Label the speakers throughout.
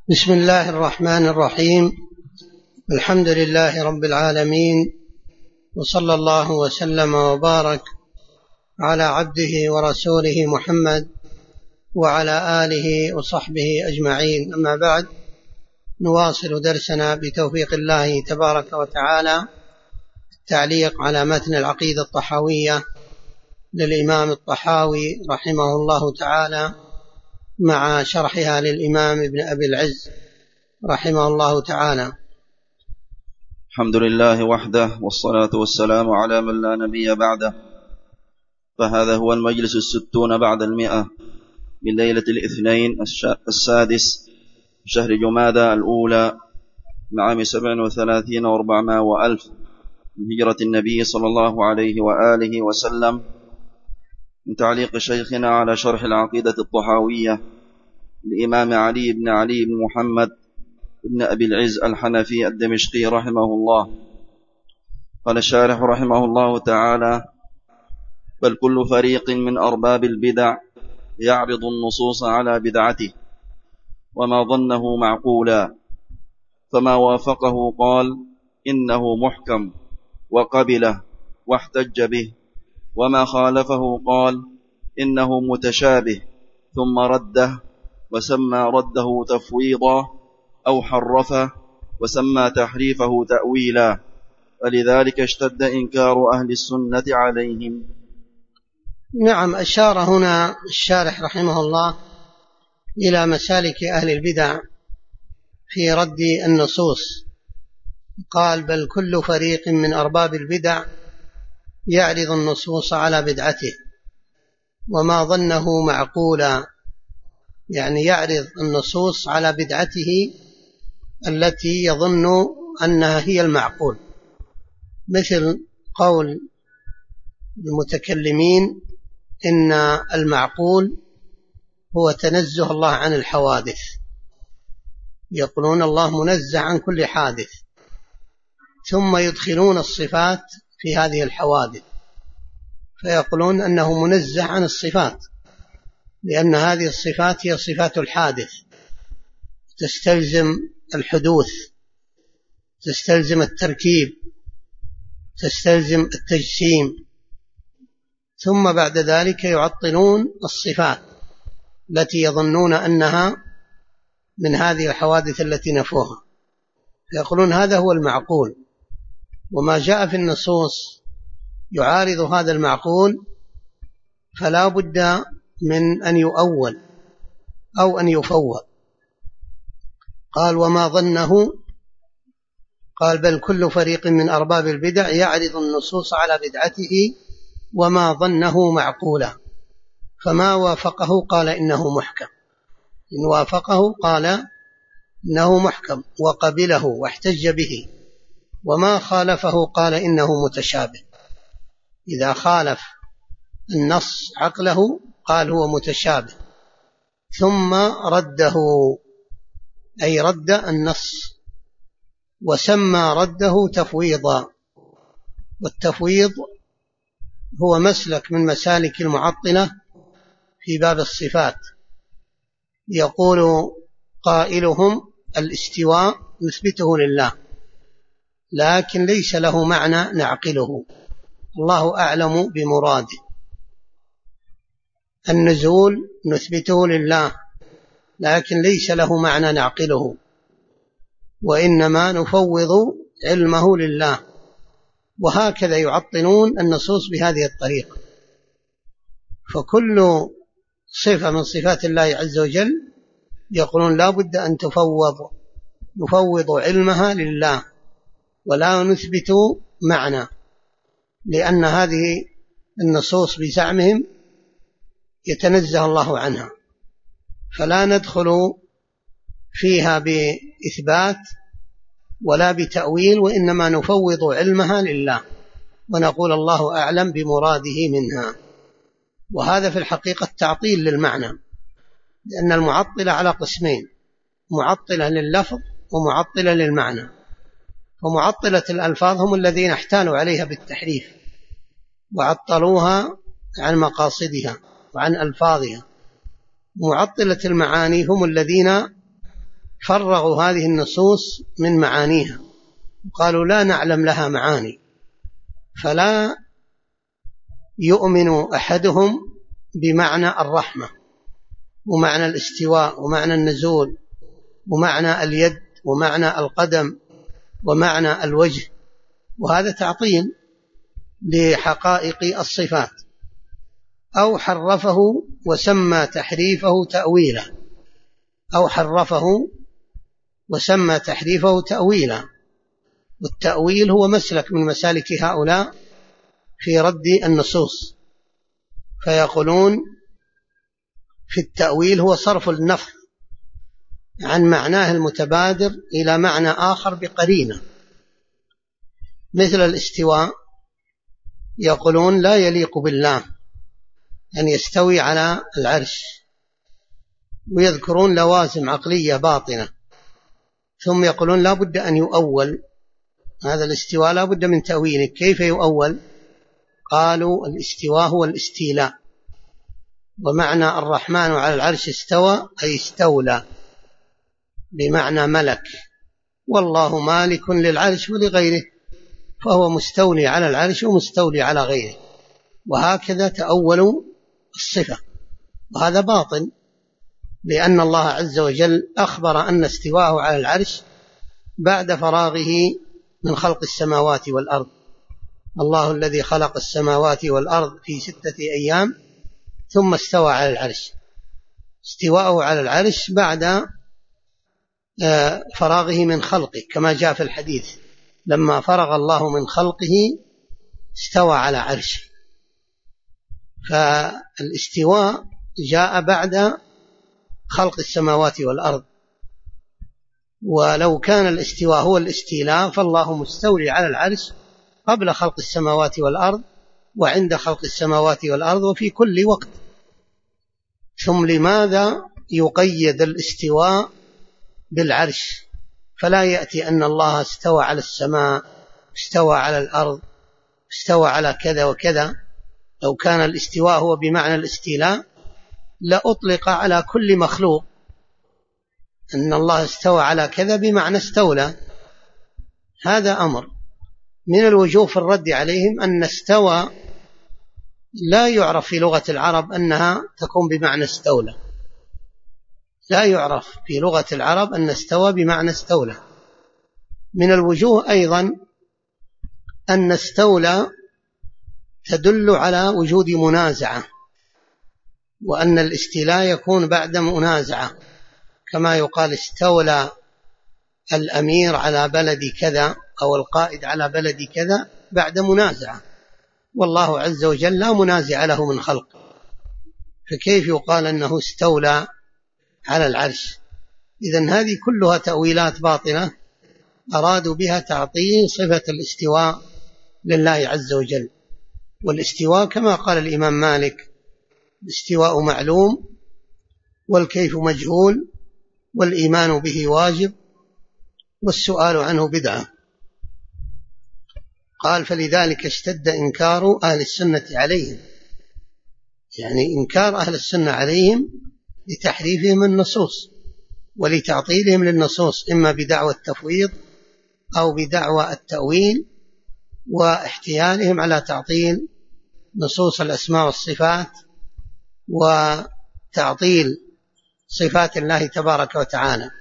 Speaker 1: بسم الله الرحمن الرحيم. الحمد لله رب العالمين، وصلى الله وسلم وبارك على عبده ورسوله محمد وعلى آله وصحبه أجمعين. أما بعد، نواصل درسنا بتوفيق الله تبارك وتعالى التعليق على متن العقيدة الطحاوية للإمام الطحاوي رحمه الله تعالى مع شرحها للإمام ابن أبي العز رحمه الله تعالى.
Speaker 2: الحمد لله وحده، والصلاة والسلام على من لا نبي بعده. فهذا هو المجلس 60 بعد 100 من ليلة الاثنين السادس شهر جمادى الأولى لعام 37 و400 وألف من هجرة النبي صلى الله عليه وآله وسلم، من تعليق شيخنا على شرح العقيدة الطحاوية لإمام علي بن محمد بن أبي العز الحنفي الدمشقي رحمه الله. قال الشارح رحمه الله تعالى: بل كل فريق من أرباب البدع يعرض النصوص على بدعته وما ظنه معقولا، فما وافقه قال إنه محكم وقبله واحتج به، وما خالفه قال إنه متشابه ثم رده وسمى رده تفويضا أو حرفه وسمى تحريفه تأويلا، فلذلك اشتد إنكار أهل السنة عليهم.
Speaker 1: نعم، أشار هنا الشارح رحمه الله إلى مسالك أهل البدع في رد النصوص. قال: بل كل فريق من أرباب البدع يعرض النصوص على بدعته وما ظنه معقولا، يعني يعرض النصوص على بدعته التي يظن أنها هي المعقول، مثل قول المتكلمين إن المعقول هو تنزه الله عن الحوادث. يقولون الله منزه عن كل حادث، ثم يدخلون الصفات في هذه الحوادث، فيقولون أنه منزه عن الصفات، لأن هذه الصفات هي صفات الحادث، تستلزم الحدوث، تستلزم التركيب، تستلزم التجسيم. ثم بعد ذلك يعطلون الصفات التي يظنون أنها من هذه الحوادث التي نفوها، فيقولون هذا هو المعقول، وما جاء في النصوص يعارض هذا المعقول فلا بد من أن يؤول أو أن يفوض. قال: وما ظنه، قال: بل كل فريق من أرباب البدع يعرض النصوص على بدعته وما ظنه معقولا، فما وافقه قال إنه محكم. إن وافقه قال إنه محكم وقبله واحتج به، وما خالفه قال إنه متشابه. إذا خالف النص عقله قال هو متشابه، ثم رده أي رد النص، وسمى رده تفويضا. والتفويض هو مسلك من مسالك المعطلة في باب الصفات. يقول قائلهم: الاستواء نثبته لله لكن ليس له معنى نعقله، الله أعلم بمراده. النزول نثبته لله لكن ليس له معنى نعقله، وإنما نفوض علمه لله. وهكذا يعطلون النصوص بهذه الطريقة. فكل صفة من صفات الله عز وجل يقولون لا بد أن نفوض علمها لله ولا نثبت معنى، لأن هذه النصوص بزعمهم يتنزه الله عنها، فلا ندخل فيها بإثبات ولا بتأويل، وإنما نفوض علمها لله ونقول الله أعلم بمراده منها. وهذا في الحقيقة تعطيل للمعنى، لأن المعطلة على قسمين: معطلة لللفظ ومعطلة للمعنى. ومعطلة الألفاظ هم الذين احتالوا عليها بالتحريف وعطلوها عن مقاصدها وعن ألفاظها. معطلة المعاني هم الذين فرغوا هذه النصوص من معانيها وقالوا لا نعلم لها معاني، فلا يؤمن أحدهم بمعنى الرحمة ومعنى الاستواء ومعنى النزول ومعنى اليد ومعنى القدم ومعنى الوجه، وهذا تعطيل لحقائق الصفات، أو حرفه وسمى تحريفه تأويلا، أو حرفه وسمى تحريفه تأويلا. والتأويل هو مسلك من مسالك هؤلاء في رد النصوص، فيقولون في التأويل هو صرف اللفظ عن معناه المتبادر إلى معنى آخر بقرينة، مثل الاستواء يقولون لا يليق بالله أن يستوي على العرش، ويذكرون لوازم عقلية باطنة، ثم يقولون لا بد أن يؤول هذا الاستواء، لا بد من تأويله. كيف يؤول؟ قالوا الاستواء هو الاستيلاء، ومعنى الرحمن على العرش استوى أي استولى بمعنى ملك، والله مالك للعرش ولغيره، فهو مستولي على العرش ومستولي على غيره، وهكذا تأولوا الصفة، وهذا باطل، لأن الله عز وجل أخبر أن استواءه على العرش بعد فراغه من خلق السماوات والأرض. الله الذي خلق السماوات والأرض في 6 أيام ثم استوى على العرش، استواءه على العرش بعد فراغه من خلقه، كما جاء في الحديث لما فرغ الله من خلقه استوى على عرشه. فالاستواء جاء بعد خلق السماوات والأرض، ولو كان الاستواء هو الاستيلاء فالله مستولي على العرش قبل خلق السماوات والأرض وعند خلق السماوات والأرض وفي كل وقت. ثم لماذا يقيد الاستواء بالعرش؟ فلا يأتي أن الله استوى على السماء، استوى على الأرض، استوى على كذا وكذا. لو كان الاستواء هو بمعنى الاستيلاء لأطلق على كل مخلوق أن الله استوى على كذا بمعنى استولى. هذا أمر من الوجوه في الرد عليهم، أن استوى لا يعرف في لغة العرب أنها تكون بمعنى استولى، لا يعرف في لغة العرب أن استوى بمعنى استولى. من الوجوه أيضا أن استولى تدل على وجود منازعة، وأن الاستيلاء يكون بعد منازعة، كما يقال استولى الأمير على بلد كذا أو القائد على بلد كذا بعد منازعة، والله عز وجل لا منازع له من خلق، فكيف يقال أنه استولى على العرش؟ إذن هذه كلها تأويلات باطلة أرادوا بها تعطيل صفة الاستواء لله عز وجل. والاستواء كما قال الإمام مالك: الاستواء معلوم والكيف مجهول والإيمان به واجب والسؤال عنه بدعة. قال: فلذلك اشتد إنكار أهل السنة عليهم، يعني إنكار أهل السنة عليهم لتحريفهم النصوص ولتعطيلهم للنصوص، إما بدعوى التفويض أو بدعوى التأويل، واحتيالهم على تعطيل نصوص الأسماء والصفات وتعطيل صفات الله تبارك وتعالى.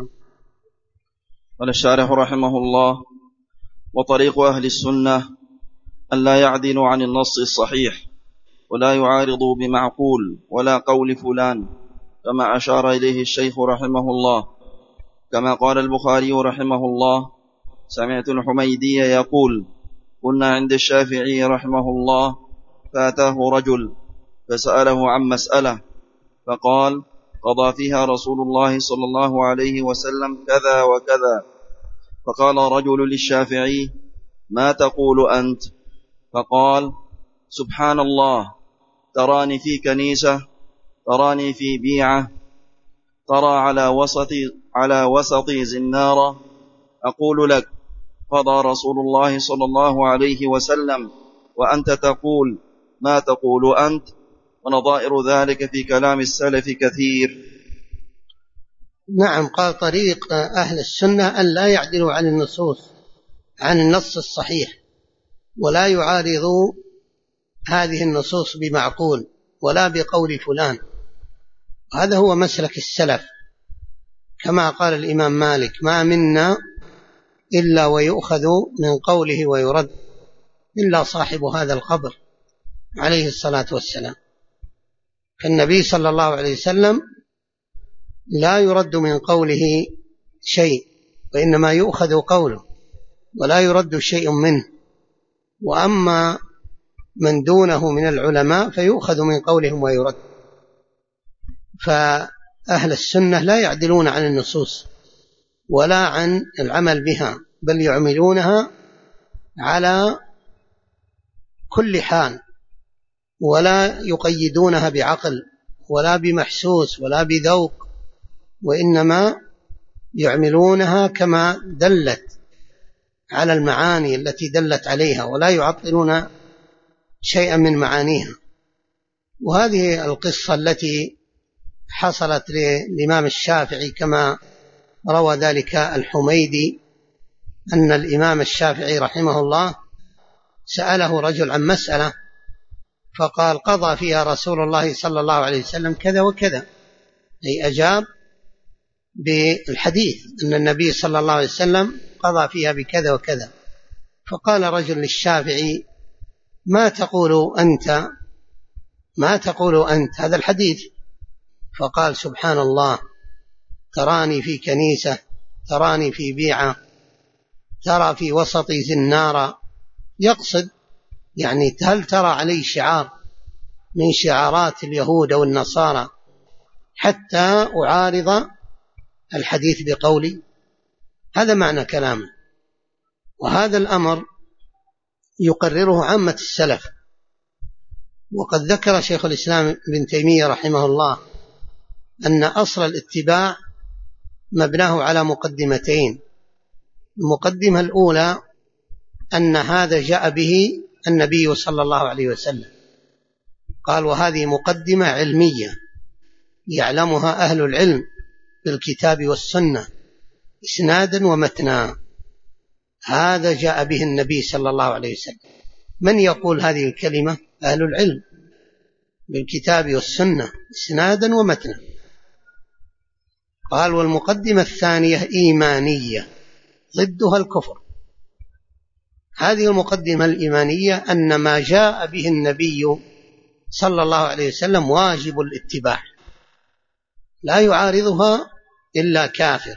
Speaker 2: قال الشارح رحمه الله: وطريق أهل السنة أن لا يعدلوا عن النص الصحيح ولا يعارضوا بمعقول ولا قول فلان، كما أشار إليه الشيخ رحمه الله، كما قال البخاري رحمه الله: سمعت الحميدي يقول: كنا عند الشافعي رحمه الله فأتاه رجل فسأله عن مسألة فقال: قضى فيها رسول الله صلى الله عليه وسلم كذا وكذا. فقال رجل للشافعي: ما تقول أنت؟ فقال: سبحان الله، تراني في كنيسة، تراني في بيعة، ترى على وسطي زنارة، أقول لك: قضى رسول الله صلى الله عليه وسلم، وأنت تقول ما تقول أنت. ونظائر ذلك في كلام السلف كثير.
Speaker 1: نعم، قال طريق أهل السنة أن لا يعدلوا عن النصوص، عن النص الصحيح، ولا يعارضوا هذه النصوص بمعقول ولا بقول فلان. هذا هو مسلك السلف، كما قال الإمام مالك: ما منا إلا ويؤخذ من قوله ويرد إلا صاحب هذا القبر، عليه الصلاة والسلام. فالنبي صلى الله عليه وسلم لا يرد من قوله شيء، وإنما يؤخذ قوله ولا يرد شيء منه. وأما من دونه من العلماء فيؤخذ من قولهم ويرد. فأهل السنة لا يعدلون عن النصوص ولا عن العمل بها، بل يعملونها على كل حال، ولا يقيدونها بعقل ولا بمحسوس ولا بذوق، وإنما يعملونها كما دلت على المعاني التي دلت عليها، ولا يعطلون شيئا من معانيها. وهذه القصة التي حصلت للإمام الشافعي كما روى ذلك الحميدي، أن الإمام الشافعي رحمه الله سأله رجل عن مسألة، فقال: قضى فيها رسول الله صلى الله عليه وسلم كذا وكذا، أي أجاب بالحديث أن النبي صلى الله عليه وسلم قضى فيها بكذا وكذا. فقال رجل للشافعي: ما تقول أنت؟ ما تقول أنت هذا الحديث؟ فقال: سبحان الله، تراني في كنيسة، تراني في بيعة، ترى في وسطي زنارة. يقصد يعني هل ترى علي شعار من شعارات اليهود أو النصارى حتى أعارض الحديث بقولي؟ هذا معنى كلامه. وهذا الأمر يقرره عامة السلف. وقد ذكر شيخ الإسلام ابن تيمية رحمه الله أن أصل الاتباع مبناه على مقدمتين. المقدمة الأولى أن هذا جاء به النبي صلى الله عليه وسلم، قال: وهذه مقدمة علمية يعلمها أهل العلم بالكتاب والسنة إسنادا ومتنا، هذا جاء به النبي صلى الله عليه وسلم. من يقول هذه الكلمة؟ أهل العلم بالكتاب والسنة إسنادا ومتنا. قال: والمقدمة الثانية إيمانية ضدها الكفر. هذه المقدمة الإيمانية أن ما جاء به النبي صلى الله عليه وسلم واجب الاتباع، لا يعارضها إلا كافر.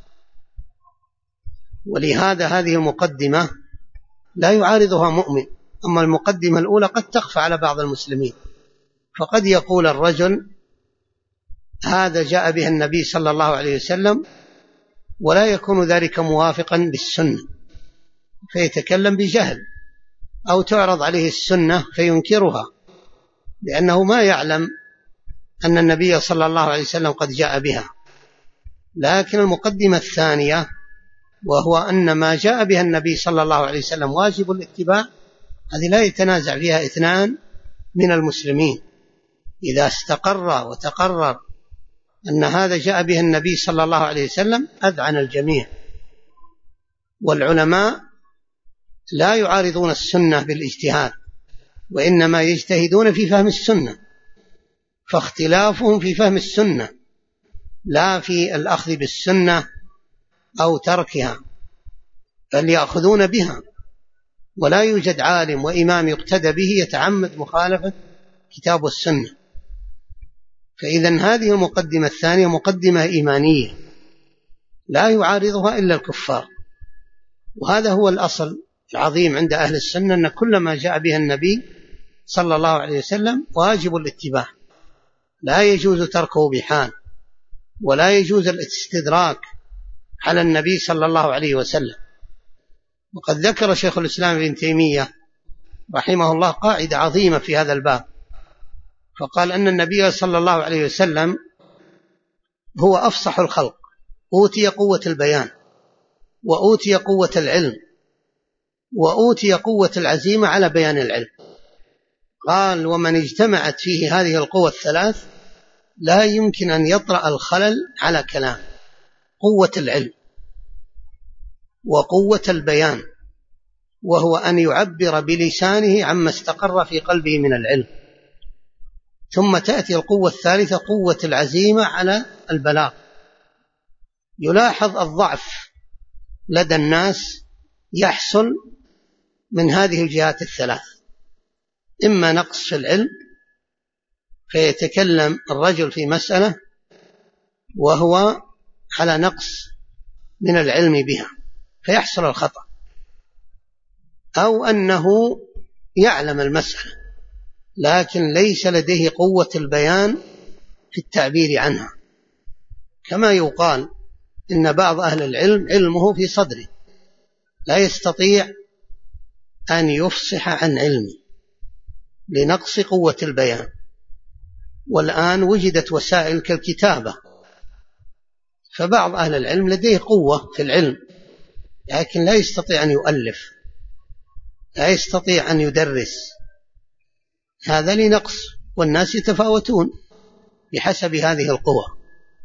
Speaker 1: ولهذا هذه المقدمة لا يعارضها مؤمن. أما المقدمة الأولى قد تخفى على بعض المسلمين، فقد يقول الرجل: هذا جاء به النبي صلى الله عليه وسلم، ولا يكون ذلك موافقا للسنة، فيتكلم بجهل، أو تعرض عليه السنة فينكرها لأنه ما يعلم أن النبي صلى الله عليه وسلم قد جاء بها. لكن المقدمة الثانية، وهو أن ما جاء بها النبي صلى الله عليه وسلم واجب الاتباع، هذه لا يتنازع فيها اثنان من المسلمين. إذا استقر وتقرر أن هذا جاء به النبي صلى الله عليه وسلم أذعن الجميع. والعلماء لا يعارضون السنة بالاجتهاد، وإنما يجتهدون في فهم السنة، فاختلافهم في فهم السنة لا في الأخذ بالسنة أو تركها، بل يأخذون بها. ولا يوجد عالم وإمام يقتدى به يتعمد مخالفة كتاب والسنة. فإذن هذه المقدمة الثانية مقدمة إيمانية لا يعارضها إلا الكفار. وهذا هو الأصل العظيم عند أهل السنة، أن كل ما جاء به النبي صلى الله عليه وسلم واجب الاتباع، لا يجوز تركه بحال، ولا يجوز الاستدراك على النبي صلى الله عليه وسلم. وقد ذكر شيخ الإسلام ابن تيمية رحمه الله قاعدة عظيمة في هذا الباب، فقال أن النبي صلى الله عليه وسلم هو أفصح الخلق، أوتي قوة البيان، وأوتي قوة العلم، وأوتي قوة العزيمة على بيان العلم. قال: ومن اجتمعت فيه هذه القوة الثلاث لا يمكن أن يطرأ الخلل على كلام، قوة العلم وقوة البيان، وهو أن يعبر بلسانه عما استقر في قلبه من العلم. ثم تأتي القوة الثالثة قوة العزيمة على البلاغ. يلاحظ الضعف لدى الناس يحصل من هذه الجهات الثلاث: إما نقص في العلم فيتكلم الرجل في مسألة وهو على نقص من العلم بها فيحصل الخطأ، أو أنه يعلم المسألة لكن ليس لديه قوة البيان في التعبير عنها، كما يقال إن بعض أهل العلم علمه في صدره لا يستطيع أن يفصح عن علمه لنقص قوة البيان. والآن وجدت وسائل كالكتابة، فبعض أهل العلم لديه قوة في العلم لكن لا يستطيع أن يؤلف، لا يستطيع أن يدرس، هذا لنقص، والناس يتفاوتون بحسب هذه القوة.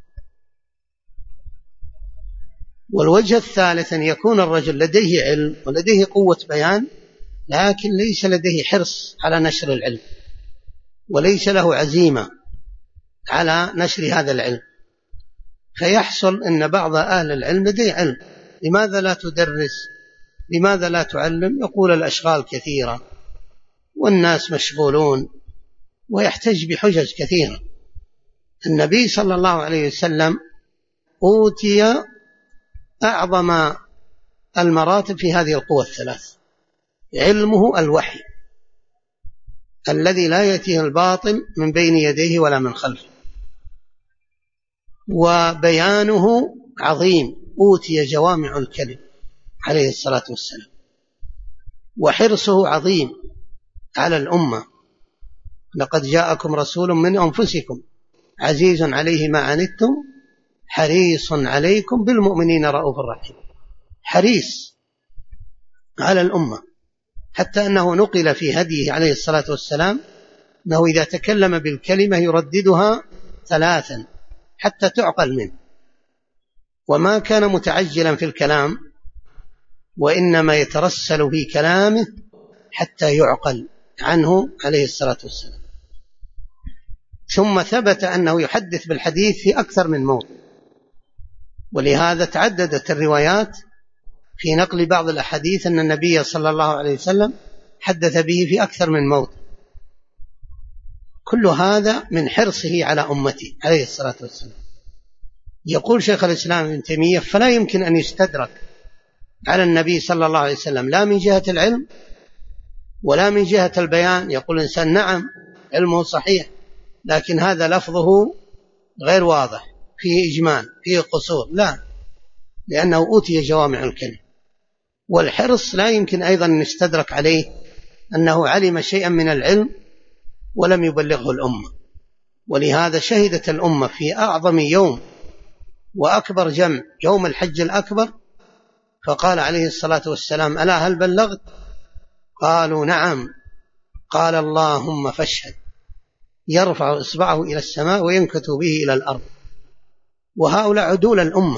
Speaker 1: والوجه الثالث أن يكون الرجل لديه علم ولديه قوة بيان لكن ليس لديه حرص على نشر العلم وليس له عزيمة على نشر هذا العلم، فيحصل أن بعض أهل العلم لديه علم، لماذا لا تدرس؟ لماذا لا تعلم؟ يقول الأشغال كثيرة والناس مشغولون، ويحتج بحجج كثيرة. النبي صلى الله عليه وسلم أوتي أعظم المراتب في هذه القوى الثلاث: علمه الوحي الذي لا يأتيه الباطل من بين يديه ولا من خلفه، وبيانه عظيم، أوتي جوامع الكلم عليه الصلاة والسلام، وحرصه عظيم على الأمة: لقد جاءكم رسول من أنفسكم عزيز عليه ما عنتم حريص عليكم بالمؤمنين رؤوف رحيم. حريص على الأمة، حتى أنه نقل في هديه عليه الصلاة والسلام أنه إذا تكلم بالكلمة يرددها 3 حتى تعقل منه، وما كان متعجلا في الكلام وإنما يترسل في كلامه حتى يعقل عنه عليه الصلاة والسلام. ثم ثبت أنه يحدث بالحديث في أكثر من موضع، ولهذا تعددت الروايات في نقل بعض الأحاديث أن النبي صلى الله عليه وسلم حدث به في أكثر من موضع. كل هذا من حرصه على أمته عليه الصلاة والسلام. يقول شيخ الإسلام ابن تيمية: فلا يمكن أن يستدرك على النبي صلى الله عليه وسلم لا من جهة العلم ولا من جهة البيان. يقول الإنسان: نعم علمه صحيح لكن هذا لفظه غير واضح، فيه إجمال، فيه قصور. لا، لأنه أوتي جوامع الكلم. والحرص لا يمكن أيضا أن يستدرك عليه أنه علم شيئا من العلم ولم يبلغه الأمة. ولهذا شهدت الأمة في أعظم يوم وأكبر جمع يوم الحج الأكبر، فقال عليه الصلاة والسلام: ألا هل بلغت؟ قالوا: نعم. قال: اللهم فاشهد. يرفع إصبعه إلى السماء وينكت به إلى الأرض. وهؤلاء عدول الأمة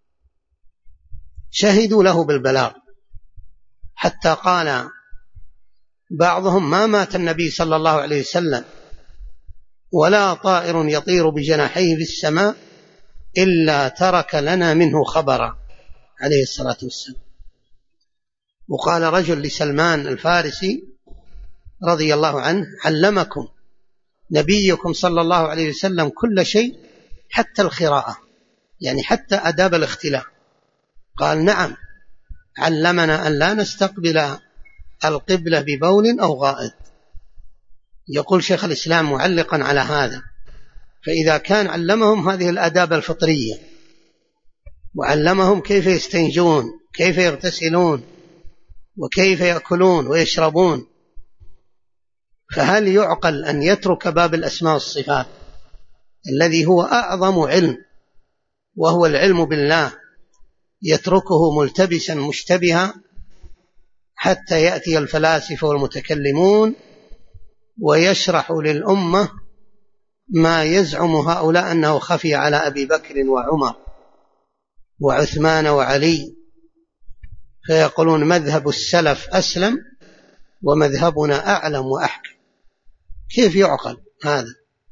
Speaker 1: شهدوا له بالبلاغ، حتى قال بعضهم: ما مات النبي صلى الله عليه وسلم ولا طائر يطير بجناحيه في السماء إلا ترك لنا منه خبرا عليه الصلاة والسلام. وقال رجل لسلمان الفارسي رضي الله عنه: علمكم نبيكم صلى الله عليه وسلم كل شيء حتى الخراءة، يعني حتى آداب الاختلاء. قال: نعم، علمنا أن لا نستقبل القبلة ببول أو غائط. يقول شيخ الإسلام معلقا على هذا: فإذا كان علمهم هذه الآداب الفطرية وعلمهم كيف يستنجون، كيف يغتسلون، وكيف يأكلون ويشربون، فهل يعقل أن يترك باب الأسماء والصفات الذي هو أعظم علم وهو العلم بالله، يتركه ملتبسا مشتبها حتى يأتي الفلاسفة والمتكلمون ويشرح للأمة ما يزعم هؤلاء أنه خفي على أبي بكر وعمر وعثمان وعلي، فيقولون مذهب السلف أسلم ومذهبنا أعلم وأحكم. كيف يعقل هذا؟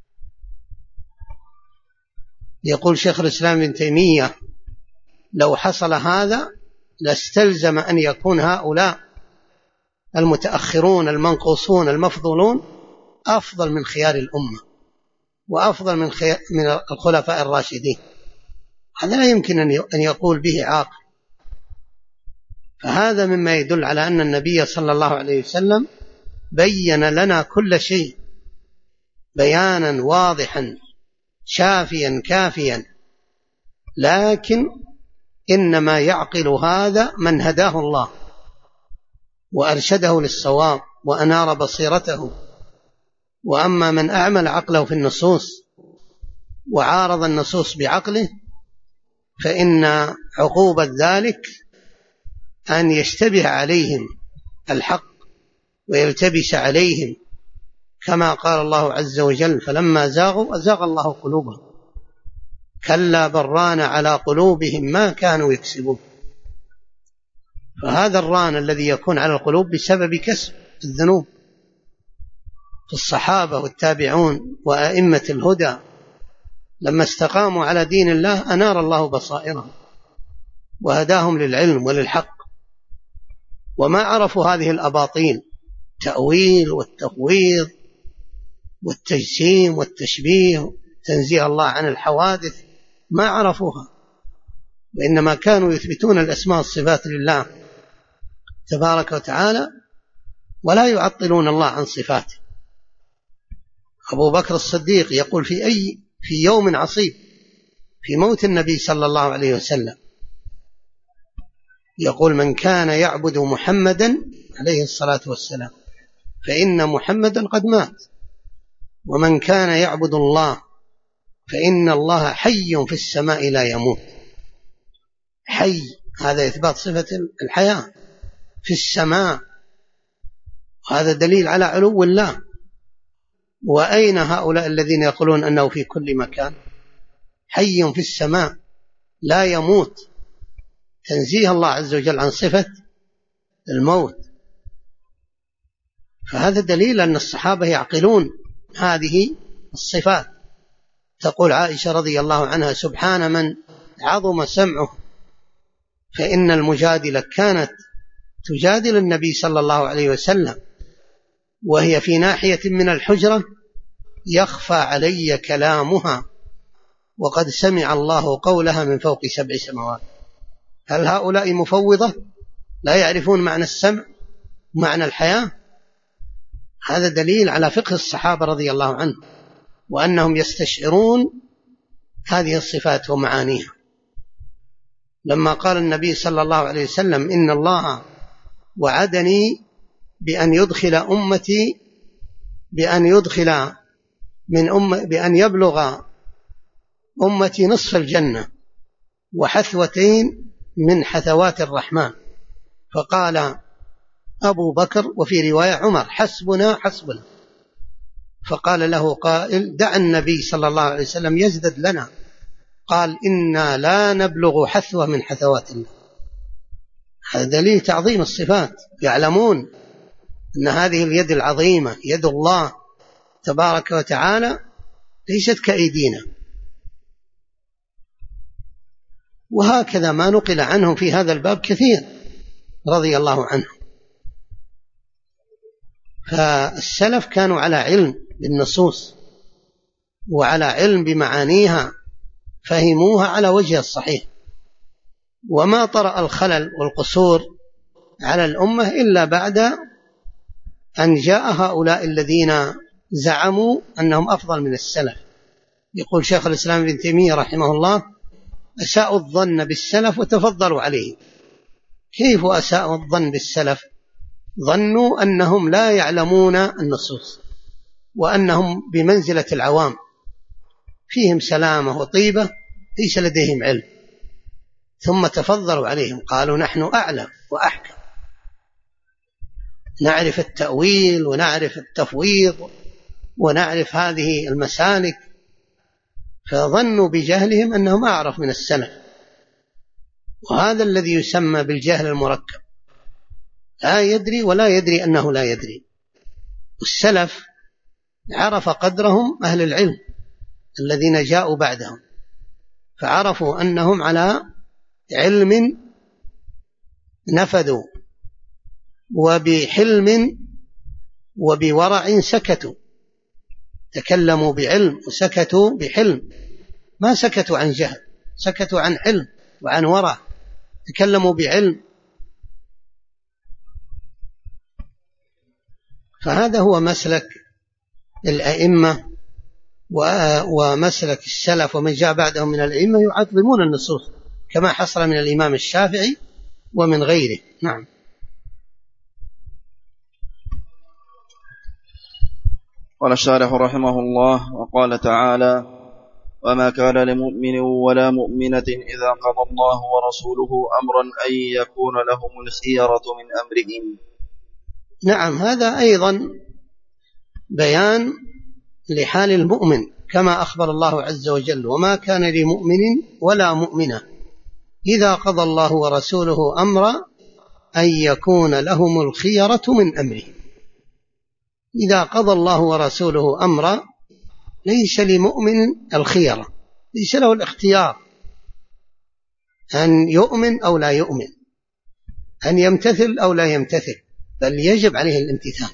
Speaker 1: يقول شيخ الإسلام ابن تيمية لو حصل هذا لاستلزم أن يكون هؤلاء المتأخرون المنقوصون المفضولون أفضل من خيار الأمة وأفضل من الخلفاء الراشدين. هذا لا يمكن أن يقول به عاقل. فهذا مما يدل على أن النبي صلى الله عليه وسلم بين لنا كل شيء بيانا واضحا شافيا كافيا، لكن إنما يعقل هذا من هداه الله وأرشده للصواب وأنار بصيرته. وأما من أعمل عقله في النصوص وعارض النصوص بعقله فإن عقوبة ذلك أن يشتبه عليهم الحق ويلتبس عليهم، كما قال الله عز وجل فلما زاغوا أزاغ الله قلوبهم كلا بل ران على قلوبهم ما كانوا يكسبون. فهذا الران الذي يكون على القلوب بسبب كسب الذنوب. فالصحابة والتابعون وأئمة الهدى لما استقاموا على دين الله أنار الله بصائرهم وهداهم للعلم وللحق، وما عرفوا هذه الأباطيل التأويل والتفويض والتجسيم والتشبيه تنزيه الله عن الحوادث، ما عرفوها، وإنما كانوا يثبتون الأسماء والصفات لله تبارك وتعالى ولا يعطلون الله عن صفاته. أبو بكر الصديق يقول في يوم عصيب في موت النبي صلى الله عليه وسلم، يقول من كان يعبد محمدا عليه الصلاة والسلام فإن محمدا قد مات، ومن كان يعبد الله فإن الله حي في السماء لا يموت. حي هذا إثبات صفة الحياة في السماء، هذا دليل على علو الله. وأين هؤلاء الذين يقولون أنه في كل مكان؟ حي في السماء لا يموت، تنزيه الله عز وجل عن صفة الموت. فهذا دليل أن الصحابة يعقلون هذه الصفات. تقول عائشة رضي الله عنها سبحان من عظم سمعه، فإن المجادلة كانت تجادل النبي صلى الله عليه وسلم وهي في ناحية من الحجرة يخفى علي كلامها وقد سمع الله قولها من فوق 7 سماوات. هل هؤلاء مفوضة لا يعرفون معنى السمع ومعنى الحياة؟ هذا دليل على فقه الصحابة رضي الله عنهم وأنهم يستشعرون هذه الصفات ومعانيها. لما قال النبي صلى الله عليه وسلم إن الله وعدني بأن يبلغ أمتي نصف الجنة وحثوتين من حثوات الرحمن، فقال أبو بكر وفي رواية عمر حسبنا حسبنا، فقال له قائل دع النبي صلى الله عليه وسلم يزدد لنا، قال إنا لا نبلغ حثوة من حثوات الله. هذا دليل تعظيم الصفات، يعلمون أن هذه اليد العظيمة يد الله تبارك وتعالى ليست كأيدينا. وهكذا ما نقل عنهم في هذا الباب كثير رضي الله عنهم. فالسلف كانوا على علم بالنصوص وعلى علم بمعانيها، فهموها على وجه الصحيح، وما طرأ الخلل والقصور على الأمة إلا بعد أن جاء هؤلاء الذين زعموا أنهم أفضل من السلف. يقول شيخ الإسلام ابن تيمية رحمه الله أساءوا الظن بالسلف وتفضلوا عليه. كيف أساءوا الظن بالسلف؟ ظنوا أنهم لا يعلمون النصوص وأنهم بمنزلة العوام، فيهم سلامة وطيبة ليس لديهم علم، ثم تفضلوا عليهم قالوا نحن أعلم وأحكم، نعرف التأويل ونعرف التفويض ونعرف هذه المسالك، فظنوا بجهلهم أنهم أعرف من السلف. وهذا الذي يسمى بالجهل المركب، لا يدري ولا يدري أنه لا يدري. والسلف عرف قدرهم أهل العلم الذين جاءوا بعدهم، فعرفوا أنهم على علم نفذوا، وبحلم وبورع سكتوا، تكلموا بعلم وسكتوا بحلم، ما سكتوا عن جهل، سكتوا عن علم وعن ورع، تكلموا بعلم. فهذا هو مسلك الأئمة ومسلك السلف ومن جاء بعدهم من الأئمة، يعظمون النصوص كما حصل من الإمام الشافعي ومن غيره. نعم.
Speaker 2: قال الشارح رحمه الله: وقال تعالى: وما كان لمؤمن ولا مؤمنة إذا قضى الله ورسوله أمرا أن يكون لهم الخيرة من أمرهم.
Speaker 1: نعم، هذا أيضا بيان لحال المؤمن كما أخبر الله عز وجل: وما كان لمؤمن ولا مؤمنة إذا قضى الله ورسوله أمرا أن يكون لهم الخيرة من أمرهم. إذا قضى الله ورسوله أمرا ليس لمؤمن الخيرة، ليس له الاختيار أن يؤمن أو لا يؤمن، أن يمتثل أو لا يمتثل، بل يجب عليه الامتثال.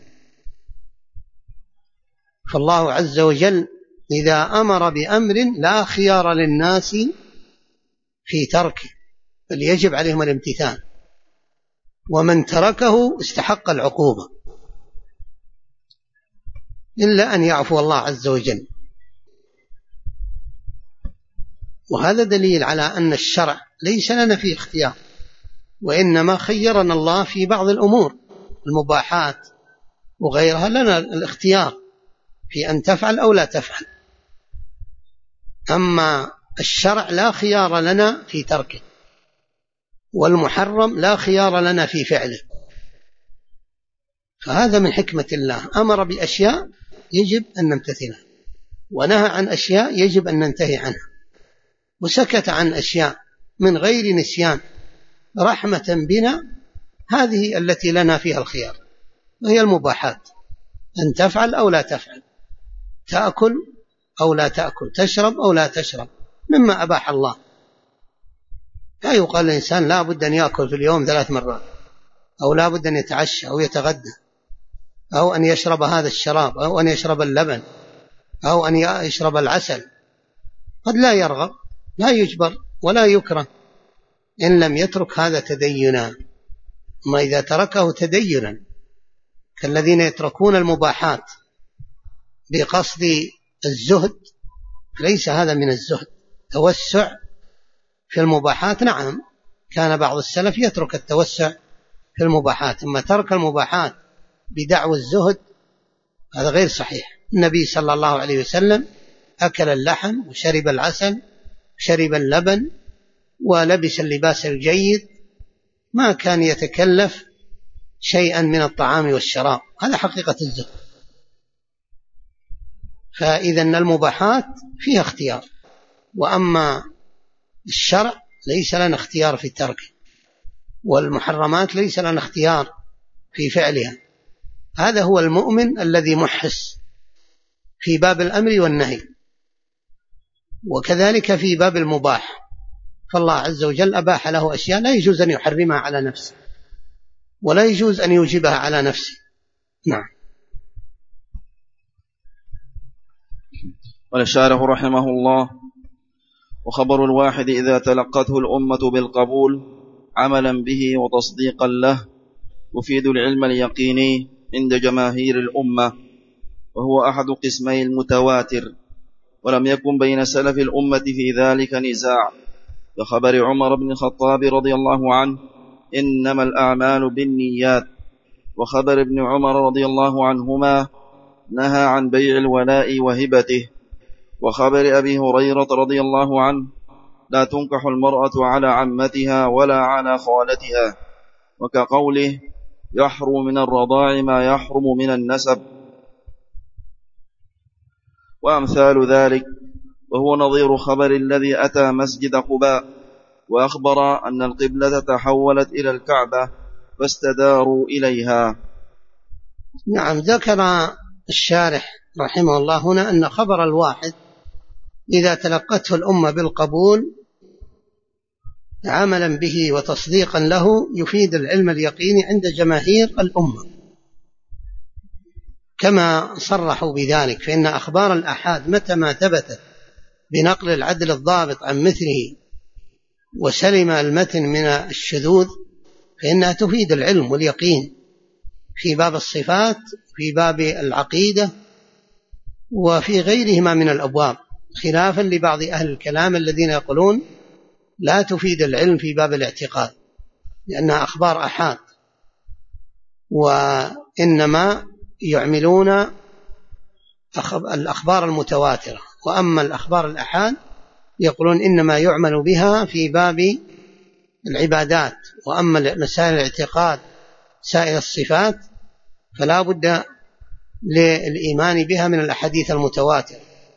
Speaker 1: فالله عز وجل إذا أمر بأمر لا خيار للناس في تركه، بل يجب عليهم الامتثال، ومن تركه استحق العقوبة إلا أن يعفو الله عز وجل. وهذا دليل على أن الشرع ليس لنا فيه اختيار، وإنما خيرنا الله في بعض الأمور، المباحات وغيرها لنا الاختيار في أن تفعل أو لا تفعل. أما الشرع لا خيار لنا في تركه، والمحرم لا خيار لنا في فعله. فهذا من حكمة الله، أمر بأشياء يجب أن نمتثلها، ونهى عن أشياء يجب أن ننتهي عنها، وسكت عن أشياء من غير نسيان رحمة بنا. هذه التي لنا فيها الخيار، وهي المباحات، أن تفعل أو لا تفعل، تأكل أو لا تأكل، تشرب أو لا تشرب مما أباح الله. لا يقال الإنسان لا بد أن يأكل في اليوم 3 مرات، أو لا بد أن يتعشى أو يتغدى، أو أن يشرب هذا الشراب، أو أن يشرب اللبن، أو أن يشرب العسل. قد لا يرغب، لا يجبر ولا يكره إن لم يترك هذا تدينا. ما إذا تركه تدينا كالذين يتركون المباحات بقصد الزهد، ليس هذا من الزهد. توسع في المباحات، نعم، كان بعض السلف يترك التوسع في المباحات، أما ترك المباحات بدعوى الزهد هذا غير صحيح. النبي صلى الله عليه وسلم أكل اللحم وشرب العسل، شرب اللبن، ولبس اللباس الجيد، ما كان يتكلف شيئا من الطعام والشراب. هذا حقيقة الزهد. فإذا المباحات فيها اختيار، وأما الشرع ليس لنا اختيار في تركه، والمحرمات ليس لنا اختيار في فعلها. هذا هو المؤمن الذي محس في باب الأمر والنهي، وكذلك في باب المباح. فالله عز وجل أباح له أشياء لا يجوز أن يحرمها على نفسه، ولا يجوز أن يوجبها على نفسه. نعم.
Speaker 2: قال الشارح رحمه الله: وخبر الواحد إذا تلقته الأمة بالقبول عملا به وتصديقا له يفيد العلم اليقيني عند جماهير الأمة، وهو أحد قسمي المتواتر، ولم يكن بين سلف الأمة في ذلك نزاع، كخبر عمر بن الخطاب رضي الله عنه: إنما الأعمال بالنيات، وخبر ابن عمر رضي الله عنهما: نهى عن بيع الولاء وهبته، وخبر أبي هريرة رضي الله عنه: لا تنكح المرأة على عمتها ولا على خالتها، وكقوله: يحرم من الرضاع ما يحرم من النسب، وأمثال ذلك. وهو نظير خبر الذي أتى مسجد قباء وأخبر أن القبلة تحولت إلى الكعبة فاستداروا إليها.
Speaker 1: نعم. ذكر الشارح رحمه الله هنا أن خبر الواحد إذا تلقته الأمة بالقبول عملا به وتصديقا له يفيد العلم اليقيني عند جماهير الأمة، كما صرحوا بذلك. فإن أخبار الآحاد متى ما ثبتت بنقل العدل الضابط عن مثله وسلم المتن من الشذوذ فإنها تفيد العلم واليقين في باب الصفات، في باب العقيدة، وفي غيرهما من الأبواب، خلافا لبعض أهل الكلام الذين يقولون لا تفيد العلم في باب الاعتقاد لأنها أخبار آحاد، وإنما يعملون الأخبار المتواترة. وأما الأخبار الآحاد يقولون إنما يعمل بها في باب العبادات، وأما مسائل الاعتقاد سائر الصفات فلا بد للإيمان بها من الأحاديث المتواترة.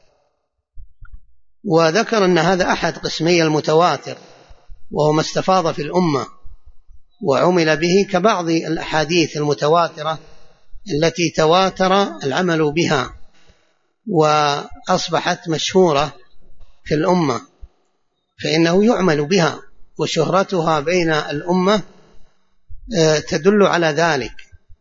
Speaker 1: وذكر أن هذا أحد قسمي المتواتر وهو ما استفاض في الأمة وعمل به، كبعض الأحاديث المتواترة التي تواتر العمل بها وأصبحت مشهورة في الأمة فإنه يعمل بها، وشهرتها بين الأمة تدل على ذلك،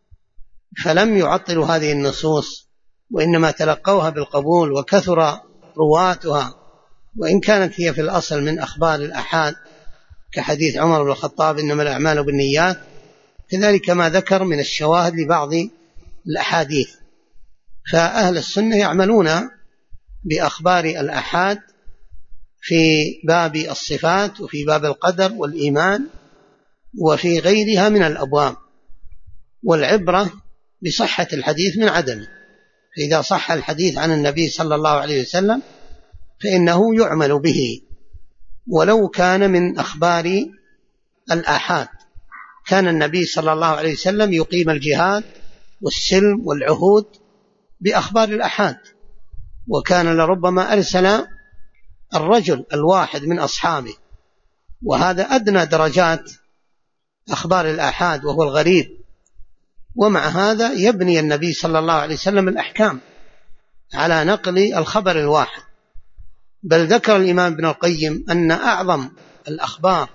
Speaker 1: فلم يعطلوا هذه النصوص وإنما تلقوها بالقبول وكثر رواتها، وإن كانت هي في الأصل من أخبار الآحاد كحديث عمر بن الخطاب إنما الأعمال بالنيات، كذلك ما ذكر من الشواهد لبعض الأحاديث. فأهل السنة يعملون بأخبار الآحاد في باب الصفات وفي باب القدر والإيمان وفي غيرها من الأبواب، والعبرة بصحة الحديث من عدمه. فإذا صح الحديث عن النبي صلى الله عليه وسلم فإنه يعمل به، ولو كان من أخبار الآحاد. كان النبي صلى الله عليه وسلم يقيم الجهاد والسلم والعهود بأخبار الآحاد، وكان لربما أرسل الرجل الواحد من أصحابه، وهذا أدنى درجات أخبار الآحاد وهو الغريب. ومع هذا يبني النبي صلى الله عليه وسلم الأحكام على نقل الخبر الواحد. بل ذكر الإمام ابن القيم أن أعظم الأخبار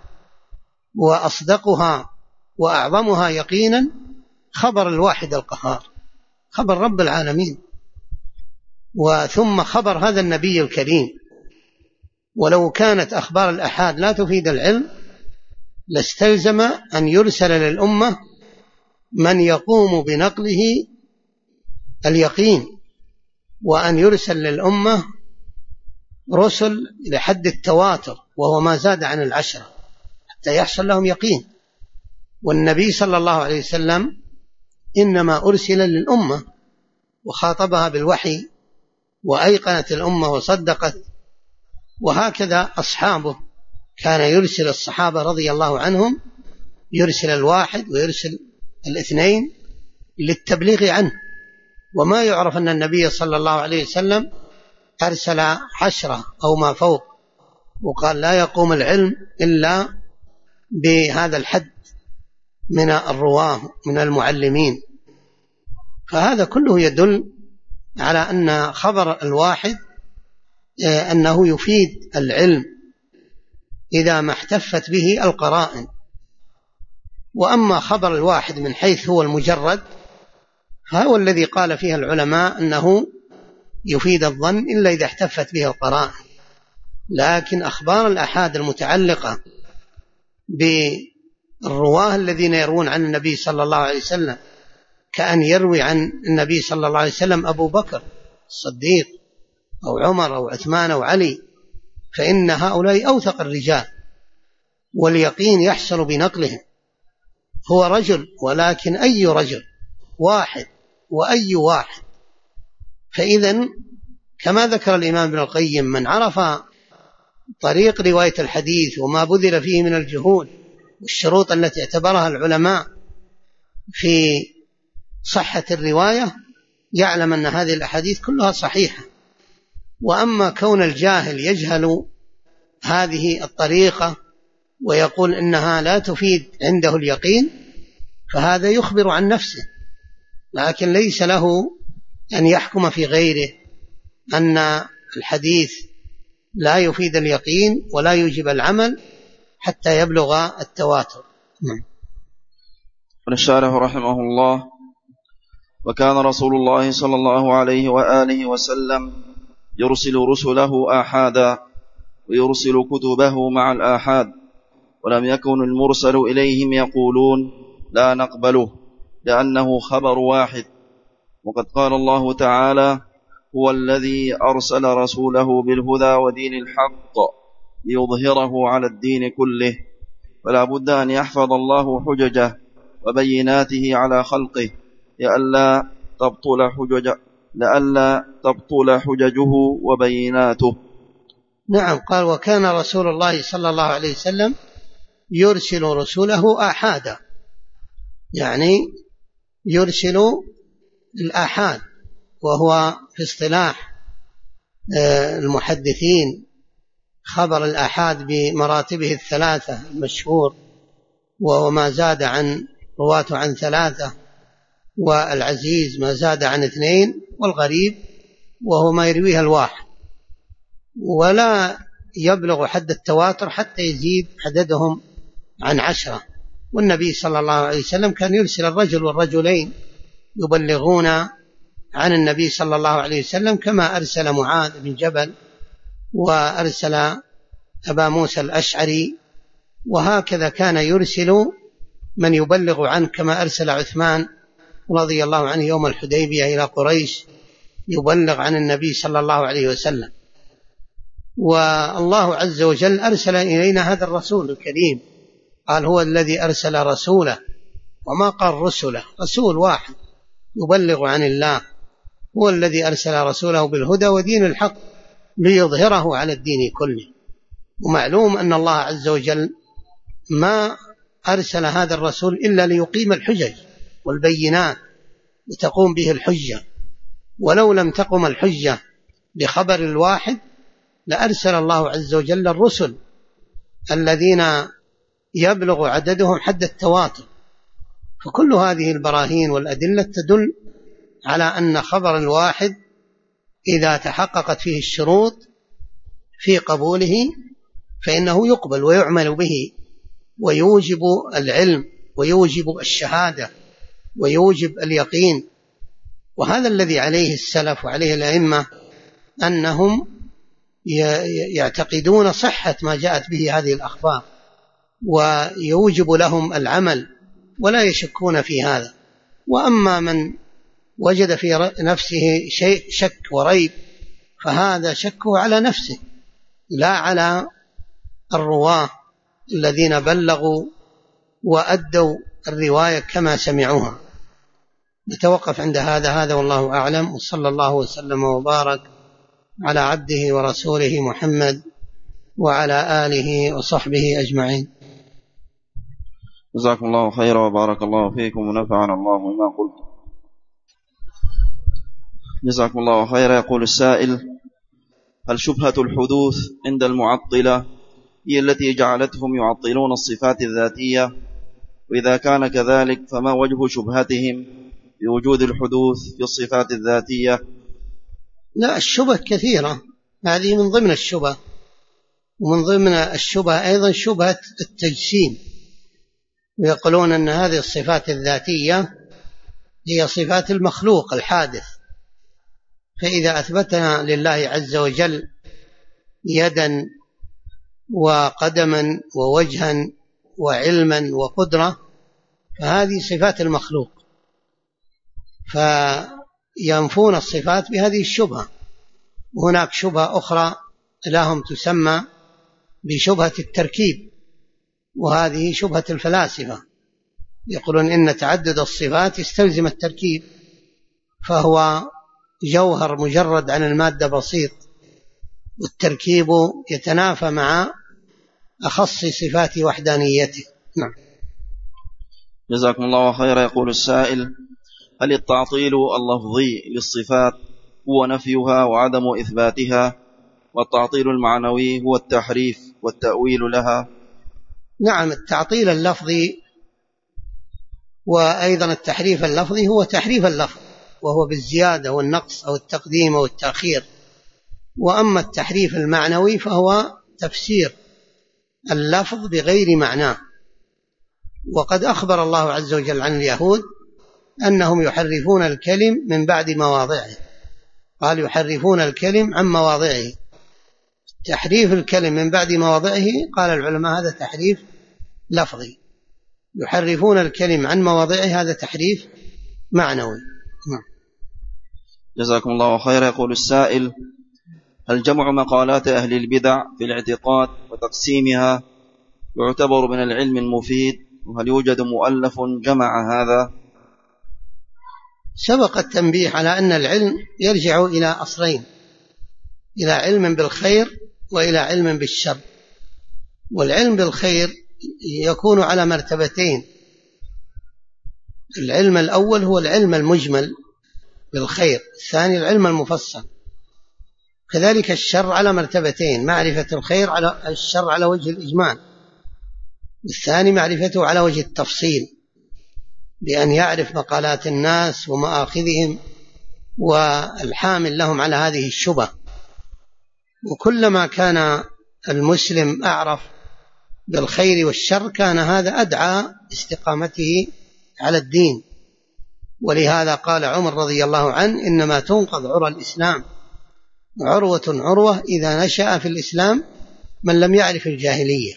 Speaker 1: وأصدقها وأعظمها يقينا خبر الواحد القهار، خبر رب العالمين، وثم خبر هذا النبي الكريم. ولو كانت أخبار الآحاد لا تفيد العلم لاستلزم أن يرسل للأمة من يقوم بنقله اليقين، وأن يرسل للأمة رسل لحد التواتر وهو ما زاد عن 10 حتى يحصل لهم يقين. والنبي صلى الله عليه وسلم إنما أرسل للأمة وخاطبها بالوحي وأيقنت الأمة وصدقت. وهكذا أصحابه كان يرسل الصحابة رضي الله عنهم، يرسل الواحد ويرسل الاثنين للتبليغ عنه. وما يعرف أن النبي صلى الله عليه وسلم أرسل 10 أو ما فوق، وقال لا يقوم العلم إلا بهذا الحد من الرواه من المعلمين. فهذا كله يدل على أن خبر الواحد أنه يفيد العلم إذا ما احتفت به القرائن. وأما خبر الواحد من حيث هو المجرد فهو الذي قال فيها العلماء أنه يفيد الظن إلا إذا احتفت به القرائن. لكن أخبار الآحاد المتعلقة بالرواه الذين يروون عن النبي صلى الله عليه وسلم، كأن يروي عن النبي صلى الله عليه وسلم أبو بكر الصديق أو عمر أو عثمان أو علي، فإن هؤلاء أوثق الرجال واليقين يحصل بنقلهم. هو رجل، ولكن أي رجل واحد وأي واحد. فإذن كما ذكر الإمام ابن القيم من عرف طريق رواية الحديث وما بذل فيه من الجهود والشروط التي اعتبرها العلماء في صحة الرواية يعلم أن هذه الأحاديث كلها صحيحة. وأما كون الجاهل يجهل هذه الطريقة ويقول إنها لا تفيد عنده اليقين، فهذا يخبر عن نفسه، لكن ليس له أن يحكم في غيره أن الحديث لا يفيد اليقين ولا يوجب العمل حتى يبلغ التواتر.
Speaker 2: الشارح رحمه الله: وكان رسول الله صلى الله عليه وآله وسلم يرسل رسله آحادا ويرسل كتبه مع الآحاد، ولم يكن المرسل إليهم يقولون لا نقبله لأنه خبر واحد. وقد قال الله تعالى: هو الذي أرسل رسوله بالهدى ودين الحق ليظهره على الدين كله، فلا بد أن يحفظ الله حججه وبيناته على خلقه لئلا تبطل حججه وبيناته.
Speaker 1: نعم، قال: وكان رسول الله صلى الله عليه وسلم يرسل رسله آحادا، يعني يرسل الآحاد، وهو في اصطلاح المحدثين خبر الآحاد بمراتبه الثلاثة المشهور، وهو ما زاد عن رواته عن 3، والعزيز ما زاد عن 2، والغريب وهو ما يرويه الواحد، ولا يبلغ حد التواتر حتى يزيد عددهم عن 10. والنبي صلى الله عليه وسلم كان يرسل الرجل والرجلين يبلغون عن النبي صلى الله عليه وسلم، كما أرسل معاذ بن جبل وأرسل أبا موسى الأشعري، وهكذا كان يرسل من يبلغ عنه، كما أرسل عثمان رضي الله عنه يوم الحديبية إلى قريش يبلغ عن النبي صلى الله عليه وسلم. والله عز وجل أرسل إلينا هذا الرسول الكريم، قال: هو الذي أرسل رسوله، وما قال رسله، رسول واحد يبلغ عن الله. هو الذي أرسل رسوله بالهدى ودين الحق ليظهره على الدين كله. ومعلوم أن الله عز وجل ما أرسل هذا الرسول إلا ليقيم الحجج والبينات وتقوم به الحجة، ولو لم تقم الحجة بخبر الواحد لأرسل الله عز وجل الرسل الذين يبلغ عددهم حد التواتر. فكل هذه البراهين والأدلة تدل على أن خبر الواحد إذا تحققت فيه الشروط في قبوله فإنه يقبل ويعمل به، ويوجب العلم ويوجب الشهادة ويوجب اليقين. وهذا الذي عليه السلف وعليه الأئمة، أنهم يعتقدون صحة ما جاءت به هذه الأخبار، ويوجب لهم العمل ولا يشكون في هذا. وأما من وجد في نفسه شيء شك وريب فهذا شكه على نفسه لا على الرواة الذين بلغوا وأدوا الرواية كما سمعوها. نتوقف عند هذا والله أعلم، وصلى الله وسلم وبارك على عبده ورسوله محمد وعلى آله وصحبه أجمعين.
Speaker 2: جزاكم الله خيرا وبارك الله فيكم ونفعنا الله بما قلت. جزاكم الله خيرا. يقول السائل: هل شبهة الحدوث عند المعطلة هي التي جعلتهم يعطلون الصفات الذاتية؟ وإذا كان كذلك فما وجه شبهتهم بوجود الحدوث في الصفات الذاتية؟
Speaker 1: لا، الشبه كثيرة، هذه من ضمن الشبه. ومن ضمن الشبه أيضا شبهة التجسيم، ويقولون أن هذه الصفات الذاتية هي صفات المخلوق الحادث، فإذا أثبتنا لله عز وجل يدا وقدما ووجها وعلما وقدرة فهذه صفات المخلوق، فينفون الصفات بهذه الشبهة. وهناك شبهة أخرى لهم تسمى بشبهة التركيب، وهذه شبهة الفلاسفة، يقولون إن تعدد الصفات يستلزم التركيب، فهو جوهر مجرد عن المادة بسيط، والتركيب يتنافى مع أخص صفات وحدانيته. نعم.
Speaker 2: جزاكم الله خيرا. يقول السائل: هل التعطيل اللفظي للصفات هو نفيها وعدم إثباتها، والتعطيل المعنوي هو التحريف والتأويل لها؟
Speaker 1: نعم، التعطيل اللفظي وأيضا التحريف اللفظي هو تحريف اللفظ، وهو بالزيادة والنقص أو التقديم أو التأخير. وأما التحريف المعنوي فهو تفسير اللفظ بغير معناه. وقد أخبر الله عز وجل عن اليهود أنهم يحرفون الكلم من بعد مواضعه، قال يحرفون الكلم عن مواضعه. تحريف الكلم من بعد مواضعه قال العلماء هذا تحريف لفظي، يحرفون الكلم عن مواضعه هذا تحريف معنوي.
Speaker 2: جزاكم الله خيرا. يقول السائل: هل جمع مقالات أهل البدع في الاعتقاد وتقسيمها يعتبر من العلم المفيد؟ وهل يوجد مؤلف جمع هذا؟
Speaker 1: سبق التنبيه على أن العلم يرجع إلى أصلين: إلى علم بالخير وإلى علم بالشر. والعلم بالخير يكون على مرتبتين: العلم الأول هو العلم المجمل بالخير، الثاني العلم المفصل. كذلك الشر على مرتبتين: معرفة الخير على الشر على وجه الإجمال، الثاني معرفته على وجه التفصيل، بأن يعرف مقالات الناس ومآخذهم والحامل لهم على هذه الشبه. وكلما كان المسلم أعرف بالخير والشر كان هذا أدعى استقامته على الدين. ولهذا قال عمر رضي الله عنه: إنما تنقض عرى الإسلام عروة عروة إذا نشأ في الإسلام من لم يعرف الجاهلية.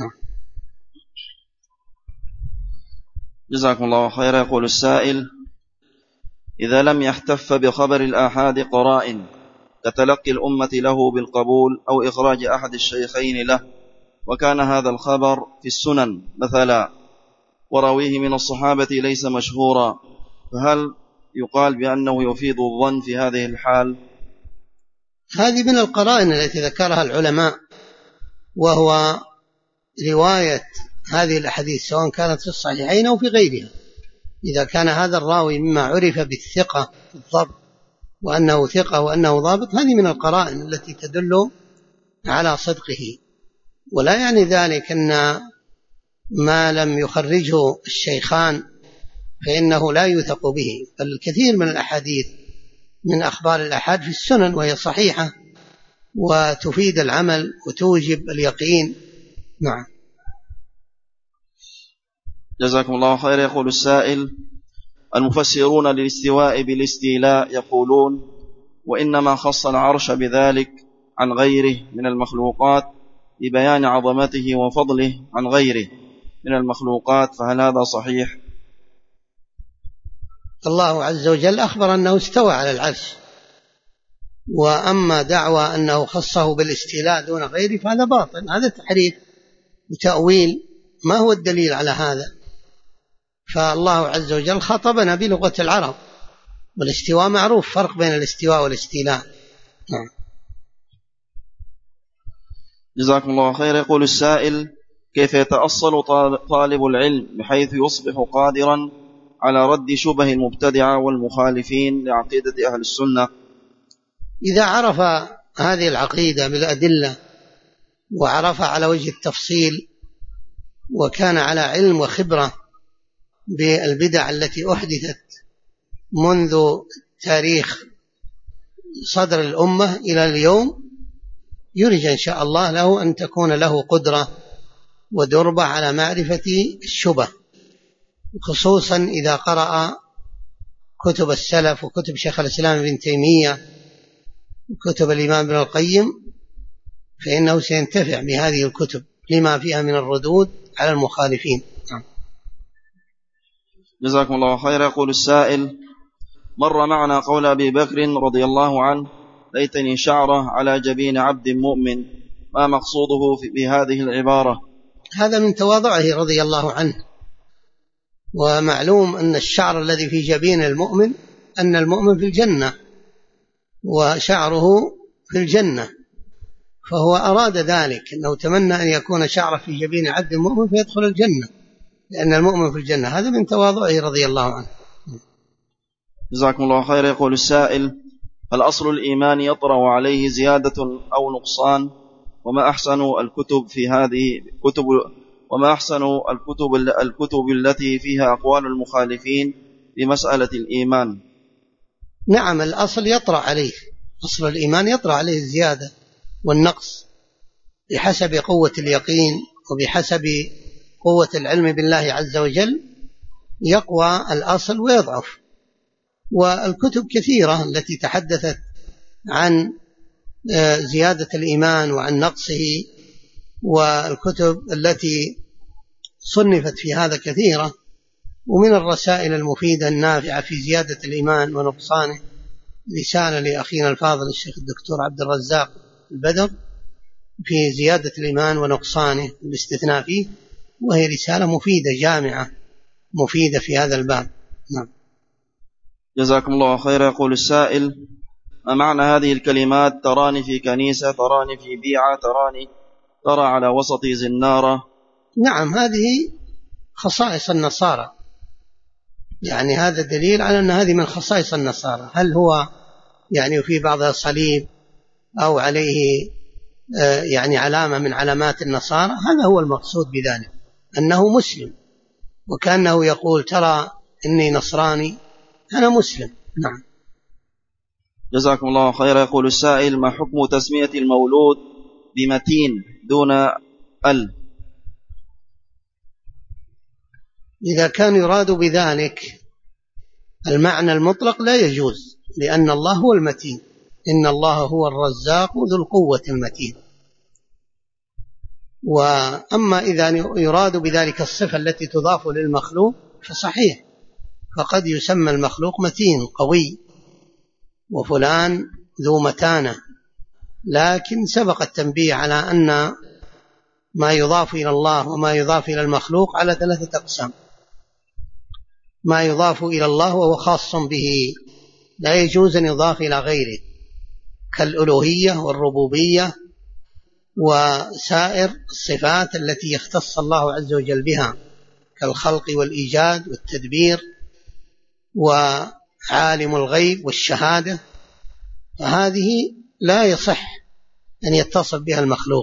Speaker 2: جزاكم الله خيرا. يقول السائل: إذا لم يحتف بخبر الآحاد قرائن كتلقي الأمة له بالقبول أو إخراج أحد الشيخين له، وكان هذا الخبر في السنن مثلا وراويه من الصحابة ليس مشهورا، فهل يقال بأنه يفيد الظن في هذه الحال؟
Speaker 1: هذه من القرائن التي ذكرها العلماء، وهو رواية هذه الأحاديث سواء كانت في الصحيحين أو في غيرها. إذا كان هذا الراوي مما عرف بالثقة الضبط وأنه ثقة وأنه ضابط، هذه من القرائن التي تدل على صدقه. ولا يعني ذلك أن ما لم يخرجه الشيخان فإنه لا يثق به، بل الكثير من الأحاديث من أخبار الآحاد في السنن وهي صحيحة وتفيد العمل وتوجب اليقين. نعم.
Speaker 2: جزاكم الله خير. يقول السائل: المفسرون للاستواء بالاستيلاء يقولون وإنما خص العرش بذلك عن غيره من المخلوقات لبيان عظمته وفضله عن غيره من المخلوقات، فهل هذا صحيح؟
Speaker 1: الله عز وجل أخبر أنه استوى على العرش، وأما دعوى أنه خصه بالاستيلاء دون غيره فهذا باطل، هذا تحريف وتأويل. ما هو الدليل على هذا؟ فالله عز وجل خاطبنا بلغة العرب، والاستواء معروف، فرق بين الاستواء والاستيلاء. نعم.
Speaker 2: جزاكم الله خير. يقول السائل: كيف يتأصل طالب العلم بحيث يصبح قادرا على رد شبه المبتدعة والمخالفين لعقيدة أهل السنة؟
Speaker 1: إذا عرف هذه العقيدة بالأدلة وعرف على وجه التفصيل وكان على علم وخبرة بالبدع التي أحدثت منذ تاريخ صدر الأمة إلى اليوم، يرجى إن شاء الله له أن تكون له قدرة ودربة على معرفة الشبه، خصوصا إذا قرأ كتب السلف وكتب شيخ الإسلام ابن تيمية وكتب الإمام ابن القيم، فإنه سينتفع بهذه الكتب لما فيها من الردود على المخالفين.
Speaker 2: جزاكم الله خير. يقول السائل: مر معنا قول أبي بكر رضي الله عنه: ليتني شعرة على جبين عبد مؤمن، ما مقصوده بهذه العبارة؟
Speaker 1: هذا من تواضعه رضي الله عنه، ومعلوم أن الشعر الذي في جبين المؤمن أن المؤمن في الجنة وشعره في الجنة، فهو أراد ذلك، أنه تمنى أن يكون شعره في جبين عبد مؤمن فيدخل الجنة لأن المؤمن في الجنة. هذا من تواضعه رضي الله عنه.
Speaker 2: جزاكم الله خير. يقول السائل: هل أصل الإيمان يطرأ عليه زيادة أو نقصان؟ وما أحسن الكتب في هذه كتب وما أحسن الكتب التي فيها أقوال المخالفين في مسألة الإيمان.
Speaker 1: نعم، الأصل يطرأ عليه، أصل الإيمان يطرأ عليه الزيادة والنقص بحسب قوة اليقين وبحسب قوة العلم بالله عز وجل، يقوى الأصل ويضعف. والكتب كثيرة التي تحدثت عن زيادة الإيمان وعن نقصه، والكتب التي صنفت في هذا كثيرة. ومن الرسائل المفيدة النافعة في زيادة الإيمان ونقصانه رسالة لأخينا الفاضل الشيخ الدكتور عبد الرزاق البدر في زيادة الإيمان ونقصانه والاستثناء فيه، وهي رسالة مفيدة جامعة مفيدة في هذا الباب. نعم.
Speaker 2: جزاكم الله خيرا. يقول السائل: ما معنى هذه الكلمات تراني في كنيسة، تراني في بيعة، ترى على وسط زنارة؟
Speaker 1: نعم، هذه خصائص النصارى، يعني هذا دليل على أن هذه من خصائص النصارى. هل هو يعني في بعضها صليب أو عليه يعني علامة من علامات النصارى؟ هذا هو المقصود بذلك، أنه مسلم، وكأنه يقول ترى إني نصراني أنا مسلم. نعم.
Speaker 2: جزاكم الله خيرا. يقول السائل: ما حكم تسمية المولود بمتين دون ال؟
Speaker 1: إذا كان يراد بذلك المعنى المطلق لا يجوز، لأن الله هو المتين، إن الله هو الرزاق ذو القوة المتين. وأما إذا يراد بذلك الصفة التي تضاف للمخلوق فصحيح، فقد يسمى المخلوق متين قوي وفلان ذو متانة، لكن سبق التنبيه على أن ما يضاف إلى الله وما يضاف إلى المخلوق على 3 أقسام. ما يضاف إلى الله وهو خاص به لا يجوز أن يضاف إلى غيره، كالألوهية والربوبية وسائر الصفات التي يختص الله عز وجل بها، كالخلق والإيجاد والتدبير وعالم الغيب والشهادة، فهذه لا يصح أن يتصف بها المخلوق،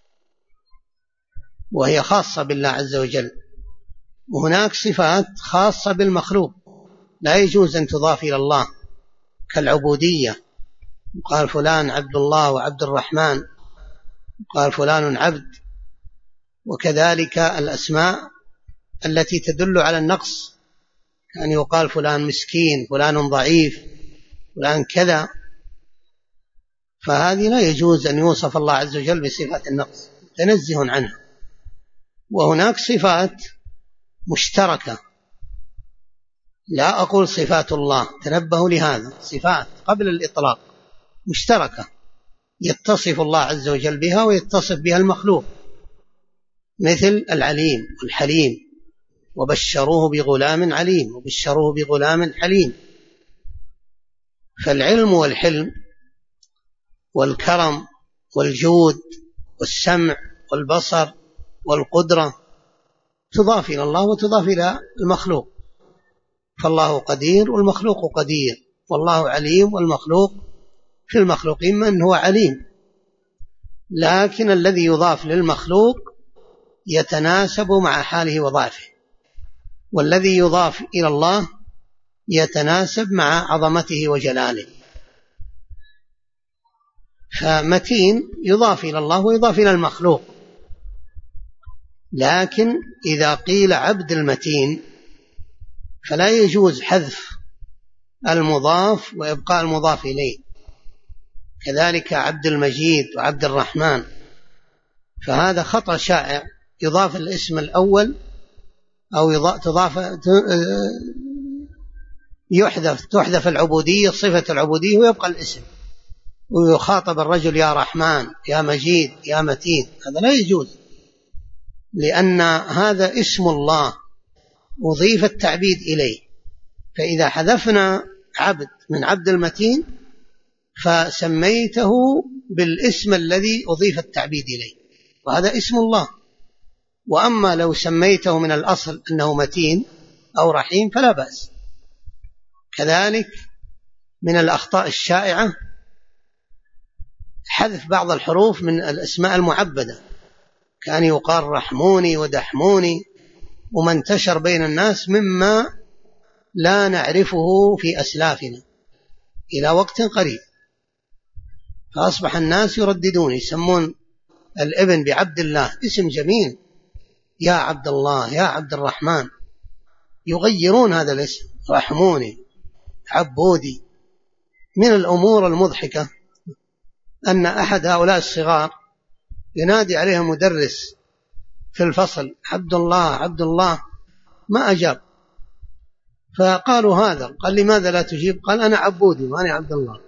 Speaker 1: وهي خاصة بالله عز وجل. وهناك صفات خاصة بالمخلوق لا يجوز أن تضاف إلى الله، كالعبودية، قال فلان عبد الله وعبد الرحمن، قال فلان عبد. وكذلك الأسماء التي تدل على النقص، يعني يقال فلان مسكين، فلان ضعيف، فلان كذا، فهذه لا يجوز أن يوصف الله عز وجل بصفة النقص، تنزه عنها. وهناك صفات مشتركة، لا أقول صفات الله، تنبهوا لهذا، صفات قبل الإطلاق مشتركة يتصف الله عز وجل بها ويتصف بها المخلوق، مثل العليم والحليم، وبشروه بغلام عليم وبشروه بغلام حليم. فالعلم والحلم والكرم والجود والسمع والبصر والقدرة تضاف إلى الله وتضاف إلى المخلوق، فالله قدير والمخلوق قدير، والله عليم والمخلوق في المخلوقين من هو عليم. لكن الذي يضاف للمخلوق يتناسب مع حاله وضعفه، والذي يضاف إلى الله يتناسب مع عظمته وجلاله. فمتين يضاف إلى الله ويضاف إلى المخلوق، لكن إذا قيل عبد المتين فلا يجوز حذف المضاف وإبقاء المضاف إليه. كذلك عبد المجيد وعبد الرحمن، فهذا خطأ شائع، يضاف الاسم الأول أو تحذف العبودية، صفة العبودية، ويبقى الاسم، ويخاطب الرجل يا رحمن يا مجيد يا متين، هذا لا يجوز، لأن هذا اسم الله أضيف التعبيد إليه. فإذا حذفنا عبد من عبد المتين فسميته بالاسم الذي أضيف التعبيد إليه، وهذا اسم الله. وأما لو سميته من الأصل أنه متين أو رحيم فلا بأس. كذلك من الأخطاء الشائعة حذف بعض الحروف من الأسماء المعبدة، كان يقال رحموني ودحموني، وما انتشر بين الناس مما لا نعرفه في أسلافنا إلى وقت قريب. فأصبح الناس يرددون، يسمون الابن بعبد الله، اسم جميل، يا عبد الله، يا عبد الرحمن، يغيرون هذا الاسم، رحموني، عبودي. من الأمور المضحكة أن أحد هؤلاء الصغار ينادي عليه مدرس في الفصل عبد الله عبد الله، ما أجاب، فقالوا هذا، قال لماذا لا تجيب؟ قال أنا عبودي وأنا عبد الله.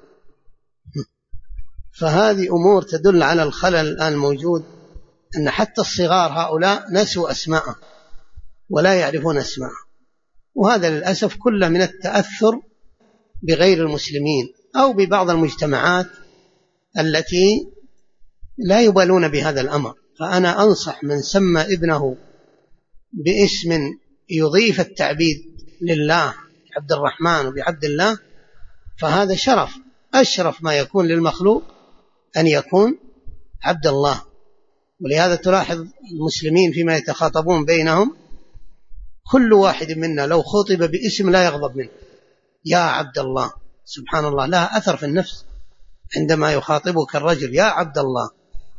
Speaker 1: فهذه أمور تدل على الخلل الآن الموجود، أن حتى الصغار هؤلاء نسوا أسماءه ولا يعرفون أسماءه، وهذا للأسف كله من التأثر بغير المسلمين أو ببعض المجتمعات التي لا يبالون بهذا الأمر. فأنا أنصح من سمى ابنه باسم يضيف التعبيد لله، عبد الرحمن وبعبد الله، فهذا شرف، أشرف ما يكون للمخلوق أن يكون عبد الله. ولهذا تلاحظ المسلمين فيما يتخاطبون بينهم، كل واحد منا لو خطب باسم لا يغضب منه، يا عبد الله، سبحان الله، لها أثر في النفس عندما يخاطبك الرجل يا عبد الله،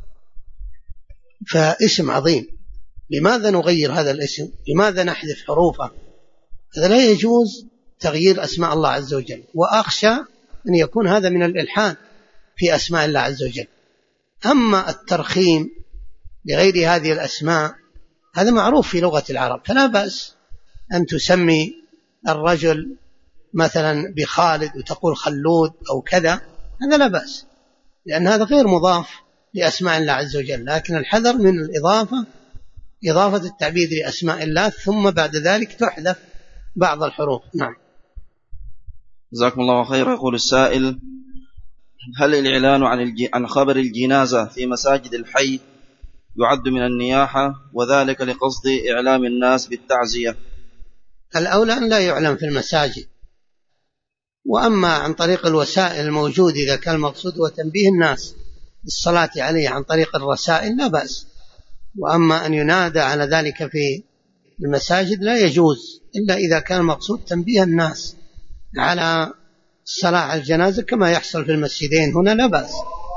Speaker 1: فاسم عظيم. لماذا نغير هذا الاسم؟ لماذا نحذف حروفه؟ هذا لا يجوز تغيير أسماء الله عز وجل، وأخشى أن يكون هذا من الإلحاد في أسماء الله عز وجل. أما الترخيم لغير هذه الأسماء هذا معروف في لغة العرب، فلا بأس أن تسمي الرجل مثلا بخالد وتقول خلود أو كذا، هذا لا بأس، لأن هذا غير مضاف لأسماء الله عز وجل. لكن الحذر من الإضافة، إضافة التعبيد لأسماء الله ثم بعد ذلك تحذف بعض الحروف. نعم.
Speaker 2: جزاكم الله خيرا. يقول السائل: هل الإعلان عن خبر الجنازة في مساجد الحي يعد من النياحة، وذلك لقصد إعلام الناس بالتعزية؟
Speaker 1: الأولى أن لا يعلم في المساجد، وأما عن طريق الوسائل الموجودة إذا كان المقصود وتنبيه الناس بالصلاة عليه عن طريق الرسائل لا بأس. وأما أن ينادى على ذلك في المساجد لا يجوز إلا إذا كان المقصود تنبيه الناس على الصلاة على الجنازة كما يحصل في المسجدين هنا، لا بأس.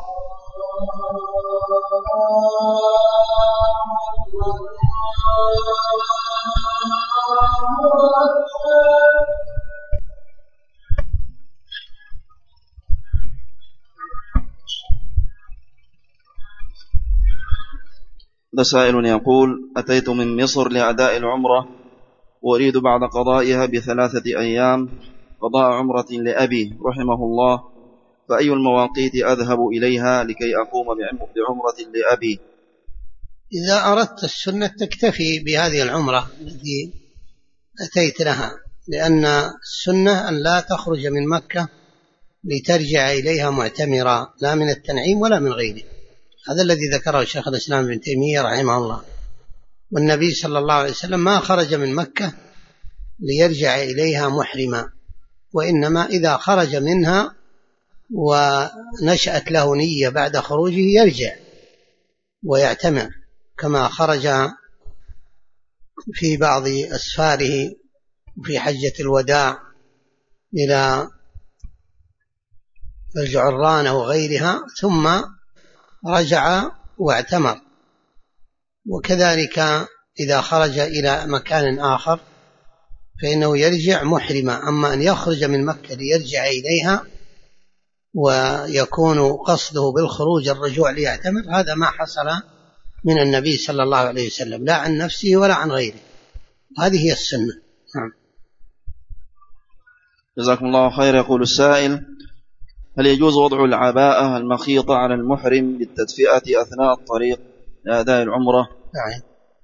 Speaker 2: هذا سائل يقول: أتيت من مصر لأداء العمرة وأريد بعد قضائها ب3 أيام قضاء عمرة لأبي رحمه الله، فأي المواقيت أذهب إليها لكي أقوم بعمرة لأبي؟
Speaker 1: إذا أردت السنة تكتفي بهذه العمرة التي أتيت لها، لأن السنة أن لا تخرج من مكة لترجع إليها معتمرا، لا من التنعيم ولا من غيره. هذا الذي ذكره شيخ الإسلام ابن تيمية رحمه الله. والنبي صلى الله عليه وسلم ما خرج من مكة ليرجع إليها محرما، وإنما إذا خرج منها ونشأت له نية بعد خروجه يرجع ويعتمر، كما خرج في بعض أسفاره في حجة الوداع إلى الجعرانة وغيرها ثم رجع واعتمر. وكذلك إذا خرج إلى مكان آخر فإنه يرجع محرما. أما أن يخرج من مكة ليرجع إليها ويكون قصده بالخروج الرجوع ليعتمر، هذا ما حصل من النبي صلى الله عليه وسلم، لا عن نفسه ولا عن غيره. هذه هي السنة. نعم.
Speaker 2: جزاكم الله خير. يقول السائل: هل يجوز وضع العباءة المخيطة على المحرم للتدفئة أثناء الطريق لأداء العمرة؟
Speaker 1: نعم.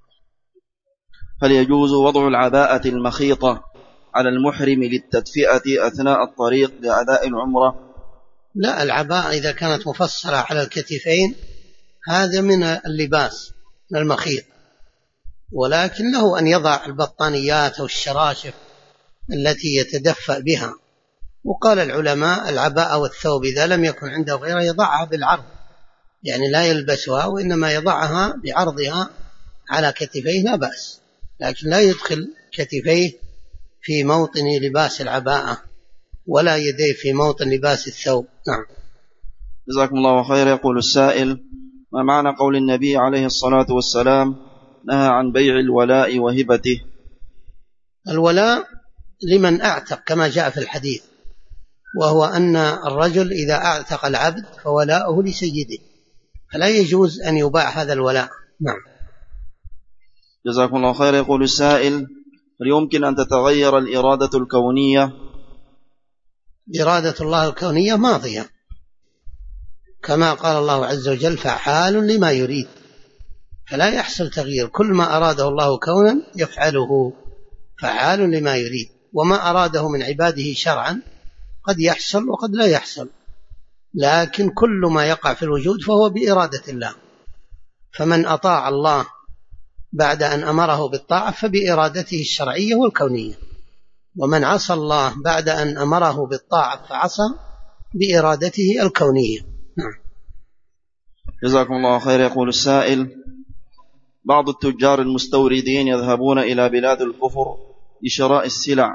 Speaker 2: هل يجوز وضع العباءة المخيطة على المحرم للتدفئة أثناء الطريق لأداء العمرة؟
Speaker 1: لا، العباءة إذا كانت مفصلة على الكتفين هذا من اللباس من المخيط، ولكن له أن يضع البطانيات أو الشراشف التي يتدفأ بها. وقال العلماء: العباءة والثوب إذا لم يكن عنده غيره يضعها بالعرض يعني لا يلبسها، وإنما يضعها بعرضها على كتفيه لا بأس، لكن لا يدخل كتفيه في موطن لباس العباءة ولا يديه في موطن لباس الثوب. نعم.
Speaker 2: جزاكم الله خير. يقول السائل: ما معنى قول النبي عليه الصلاة والسلام: نهى عن بيع الولاء وهبته؟
Speaker 1: الولاء لمن أعتق كما جاء في الحديث، وهو أن الرجل إذا أعتق العبد فولاؤه لسيده، فلا يجوز أن يباع هذا الولاء. نعم.
Speaker 2: جزاكم الله خير. يقول السائل: هل يمكن أن تتغير الإرادة الكونية؟
Speaker 1: إرادة الله الكونية ماضية، كما قال الله عز وجل: فعال لما يريد، فلا يحصل تغيير، كل ما أراده الله كونا يفعله، فعال لما يريد. وما أراده من عباده شرعا قد يحصل وقد لا يحصل، لكن كل ما يقع في الوجود فهو بإرادة الله، فمن أطاع الله بعد أن أمره بالطاعة فبإرادته الشرعية والكونية، ومن عصى الله بعد أن أمره بالطاعة فعصى بإرادته الكونية. نعم.
Speaker 2: جزاكم الله خير. يقول السائل: بعض التجار المستوردين يذهبون إلى بلاد الكفر لشراء السلع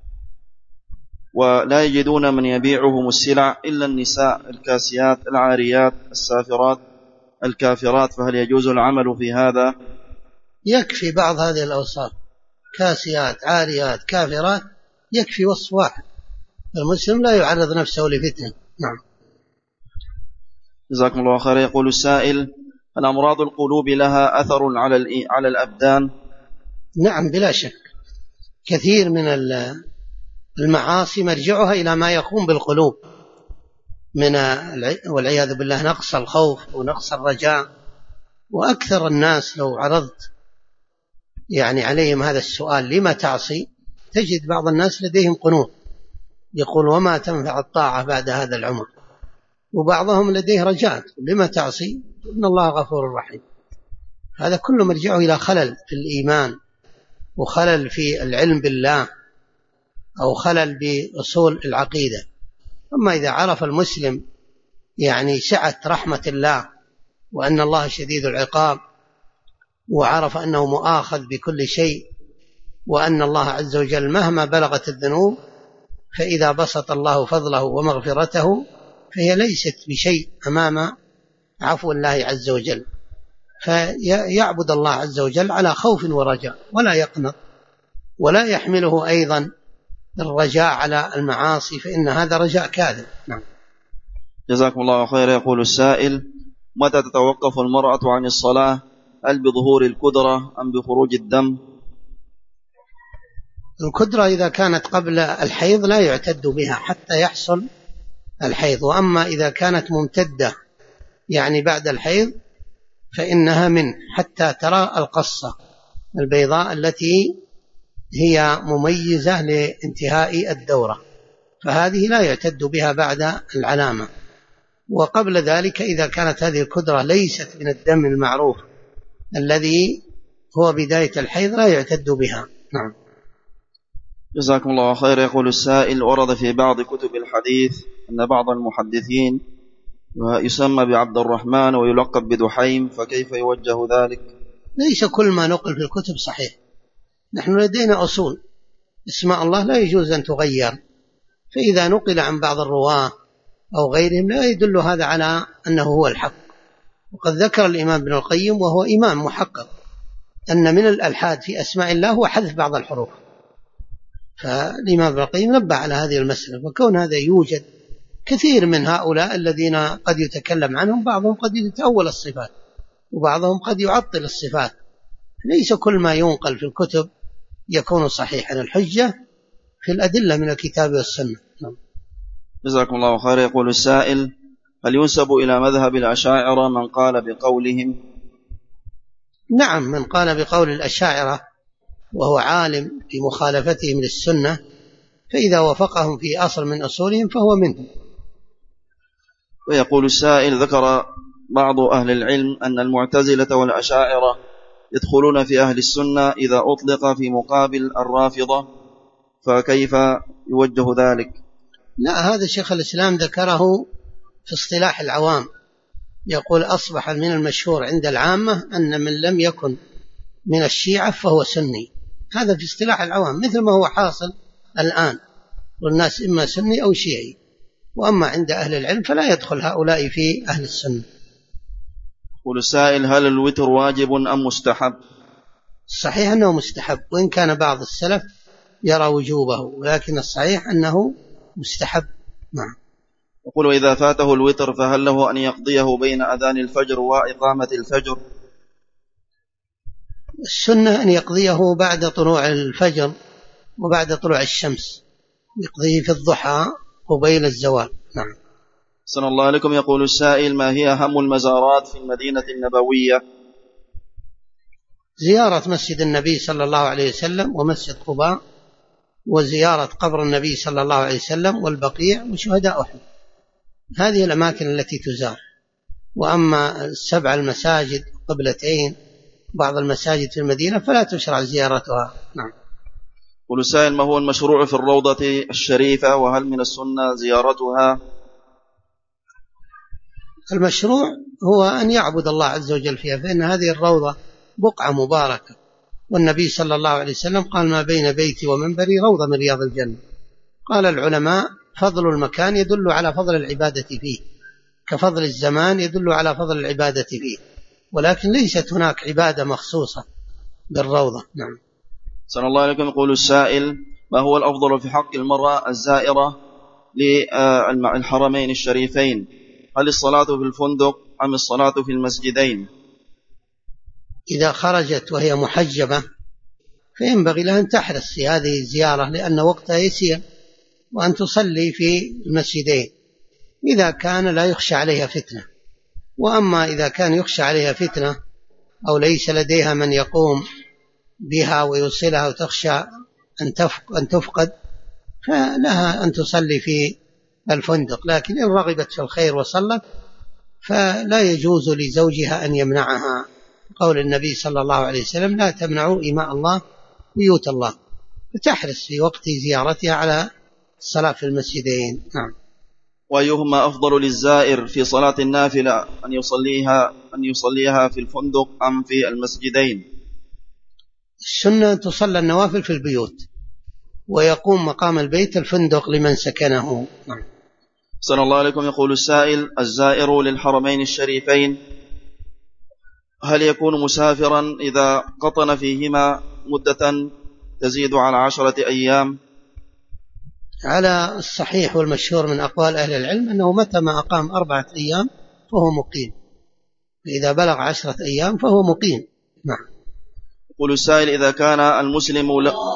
Speaker 2: ولا يجدون من يبيعهم السلع إلا النساء الكاسيات العاريات السافرات الكافرات، فهل يجوز العمل في هذا؟
Speaker 1: يكفي بعض هذه الأوصاف، كاسيات عاريات كافرات، يكفي وصف واحد، المسلم لا يعرض نفسه لفتنة. نعم.
Speaker 2: جزاكم الله خير. يقول السائل: هل أمراض القلوب لها أثر على الأبدان؟
Speaker 1: نعم بلا شك، كثير من المعاصي مرجعها إلى ما يقوم بالقلوب من والعياذ بالله نقص الخوف ونقص الرجاء. وأكثر الناس لو عرضت يعني عليهم هذا السؤال: لما تعصي؟ تجد بعض الناس لديهم قنوط، يقول: وما تنفع الطاعة بعد هذا العمر. وبعضهم لديه رجاء: لما تعصي؟ إن الله غفور رحيم. هذا كله مرجعه إلى خلل في الإيمان، وخلل في العلم بالله، أو خلل بأصول العقيدة. أما إذا عرف المسلم يعني سعة رحمة الله، وأن الله شديد العقاب، وعرف أنه مؤاخذ بكل شيء، وأن الله عز وجل مهما بلغت الذنوب فإذا بسط الله فضله ومغفرته فهي ليست بشيء أمام عفو الله عز وجل، فيعبد الله عز وجل على خوف ورجاء، ولا يقنط، ولا يحمله أيضا الرجاء على المعاصي، فإن هذا رجاء كاذب. نعم.
Speaker 2: جزاكم الله خير. يقول السائل: متى تتوقف المرأة عن الصلاة؟ هل بظهور الكدرة أم بخروج الدم؟
Speaker 1: الكدرة إذا كانت قبل الحيض لا يعتد بها حتى يحصل الحيض، وأما إذا كانت ممتدة يعني بعد الحيض فإنها من حتى ترى القصة البيضاء التي هي مميزة لانتهاء الدورة، فهذه لا يعتد بها بعد العلامة. وقبل ذلك إذا كانت هذه الكدرة ليست من الدم المعروف الذي هو بداية الحيض لا يعتد بها. نعم.
Speaker 2: جزاكم الله خير. يقول السائل: ورد في بعض كتب الحديث أن بعض المحدثين يسمى بعبد الرحمن ويلقب بدحيم، فكيف يوجه ذلك؟
Speaker 1: ليس كل ما نقل في الكتب صحيح، نحن لدينا أصول، اسماء الله لا يجوز أن تغير، فإذا نقل عن بعض الرواة أو غيرهم لا يدل هذا على أنه هو الحق. وقد ذكر الإمام ابن القيم وهو إمام محقق أن من الألحاد في أسماء الله هو حذف بعض الحروف، فالإمام ابن القيم نبه على هذه المسألة. وكون هذا يوجد كثير من هؤلاء الذين قد يتكلم عنهم، بعضهم قد يتأول الصفات وبعضهم قد يعطل الصفات، ليس كل ما ينقل في الكتب يكون صحيحا، الحجة في الأدلة من الكتاب والسنة.
Speaker 2: جزاكم الله خير. يقول السائل: هل ينسب إلى مذهب الأشاعرة من قال بقولهم؟
Speaker 1: نعم، من قال بقول الأشاعرة وهو عالم في مخالفتهم للسنة، فإذا وفقهم في أصل من أصولهم فهو منهم.
Speaker 2: ويقول السائل: ذكر بعض أهل العلم أن المعتزلة والأشاعرة يدخلون في أهل السنة إذا أطلق في مقابل الرافضة، فكيف يوجه ذلك؟
Speaker 1: لا، هذا شيخ الإسلام ذكره في اصطلاح العوام، يقول أصبح من المشهور عند العامة أن من لم يكن من الشيعة فهو سني. هذا في اصطلاح العوام مثل ما هو حاصل الآن، والناس إما سني أو شيعي. وأما عند أهل العلم فلا يدخل هؤلاء في أهل السنة.
Speaker 2: يقول السائل: هل الوتر واجب أم مستحب؟
Speaker 1: الصحيح أنه مستحب، وإن كان بعض السلف يرى وجوبه، ولكن الصحيح أنه مستحب. نعم.
Speaker 2: يقول: وإذا فاته الوتر فهل له أن يقضيه بين أذان الفجر وإقامة الفجر؟
Speaker 1: السنة أن يقضيه بعد طلوع الفجر وبعد طلوع الشمس، يقضيه في الضحى قبيل الزوال. نعم.
Speaker 2: أحسن الله عليكم. يقول السائل: ما هي أهم المزارات في المدينة النبوية؟
Speaker 1: زيارة مسجد النبي صلى الله عليه وسلم ومسجد قباء، وزيارة قبر النبي صلى الله عليه وسلم والبقيع وشهداء أحد. هذه الأماكن التي تزار. وأما 7 المساجد قبلتين بعض المساجد في المدينة فلا تشرع زيارتها. نعم.
Speaker 2: يقول السائل: ما هو المشروع في الروضة الشريفة، وهل من السنة زيارتها؟
Speaker 1: المشروع هو أن يعبد الله عز وجل فيها، فإن هذه الروضة بقعة مباركة، والنبي صلى الله عليه وسلم قال: ما بين بيتي ومنبري روضة من رياض الجنة. قال العلماء: فضل المكان يدل على فضل العبادة فيه، كفضل الزمان يدل على فضل العبادة فيه، ولكن ليست هناك عبادة مخصوصة بالروضة. نعم.
Speaker 2: صلى الله عليكم. يقول السائل: ما هو الأفضل في حق المرأة الزائرة للحرمين الشريفين؟ هل الصلاة في الفندق أم الصلاة في المسجدين؟
Speaker 1: إذا خرجت وهي محجبة فينبغي لها أن تحرص في هذه الزيارة، لأن وقتها يسير، وأن تصلي في المسجدين إذا كان لا يخشى عليها فتنة. وأما إذا كان يخشى عليها فتنة أو ليس لديها من يقوم بها ويوصلها وتخشى أن تفقد، فلها أن تصلي في الفندق. لكن إن رغبت في الخير وصلت فلا يجوز لزوجها أن يمنعها، قول النبي صلى الله عليه وسلم: لا تمنعوا إماء الله بيوت الله. فتحرص في وقت زيارتها على الصلاة في المسجدين. نعم.
Speaker 2: وأيهما أفضل للزائر في صلاة النافلة، أن يصليها في الفندق أم في المسجدين؟
Speaker 1: السنة أن تصلى النوافل في البيوت، ويقوم مقام البيت الفندق لمن سكنه. نعم.
Speaker 2: صلى الله عليكم. يقول السائل: الزائر للحرمين الشريفين هل يكون مسافرا إذا قطن فيهما مدة تزيد على 10 أيام؟
Speaker 1: على الصحيح والمشهور من أقوال أهل العلم أنه متى ما أقام 4 أيام فهو مقيم، فإذا بلغ 10 أيام فهو مقيم. نعم.
Speaker 2: يقول السائل: إذا كان المسلم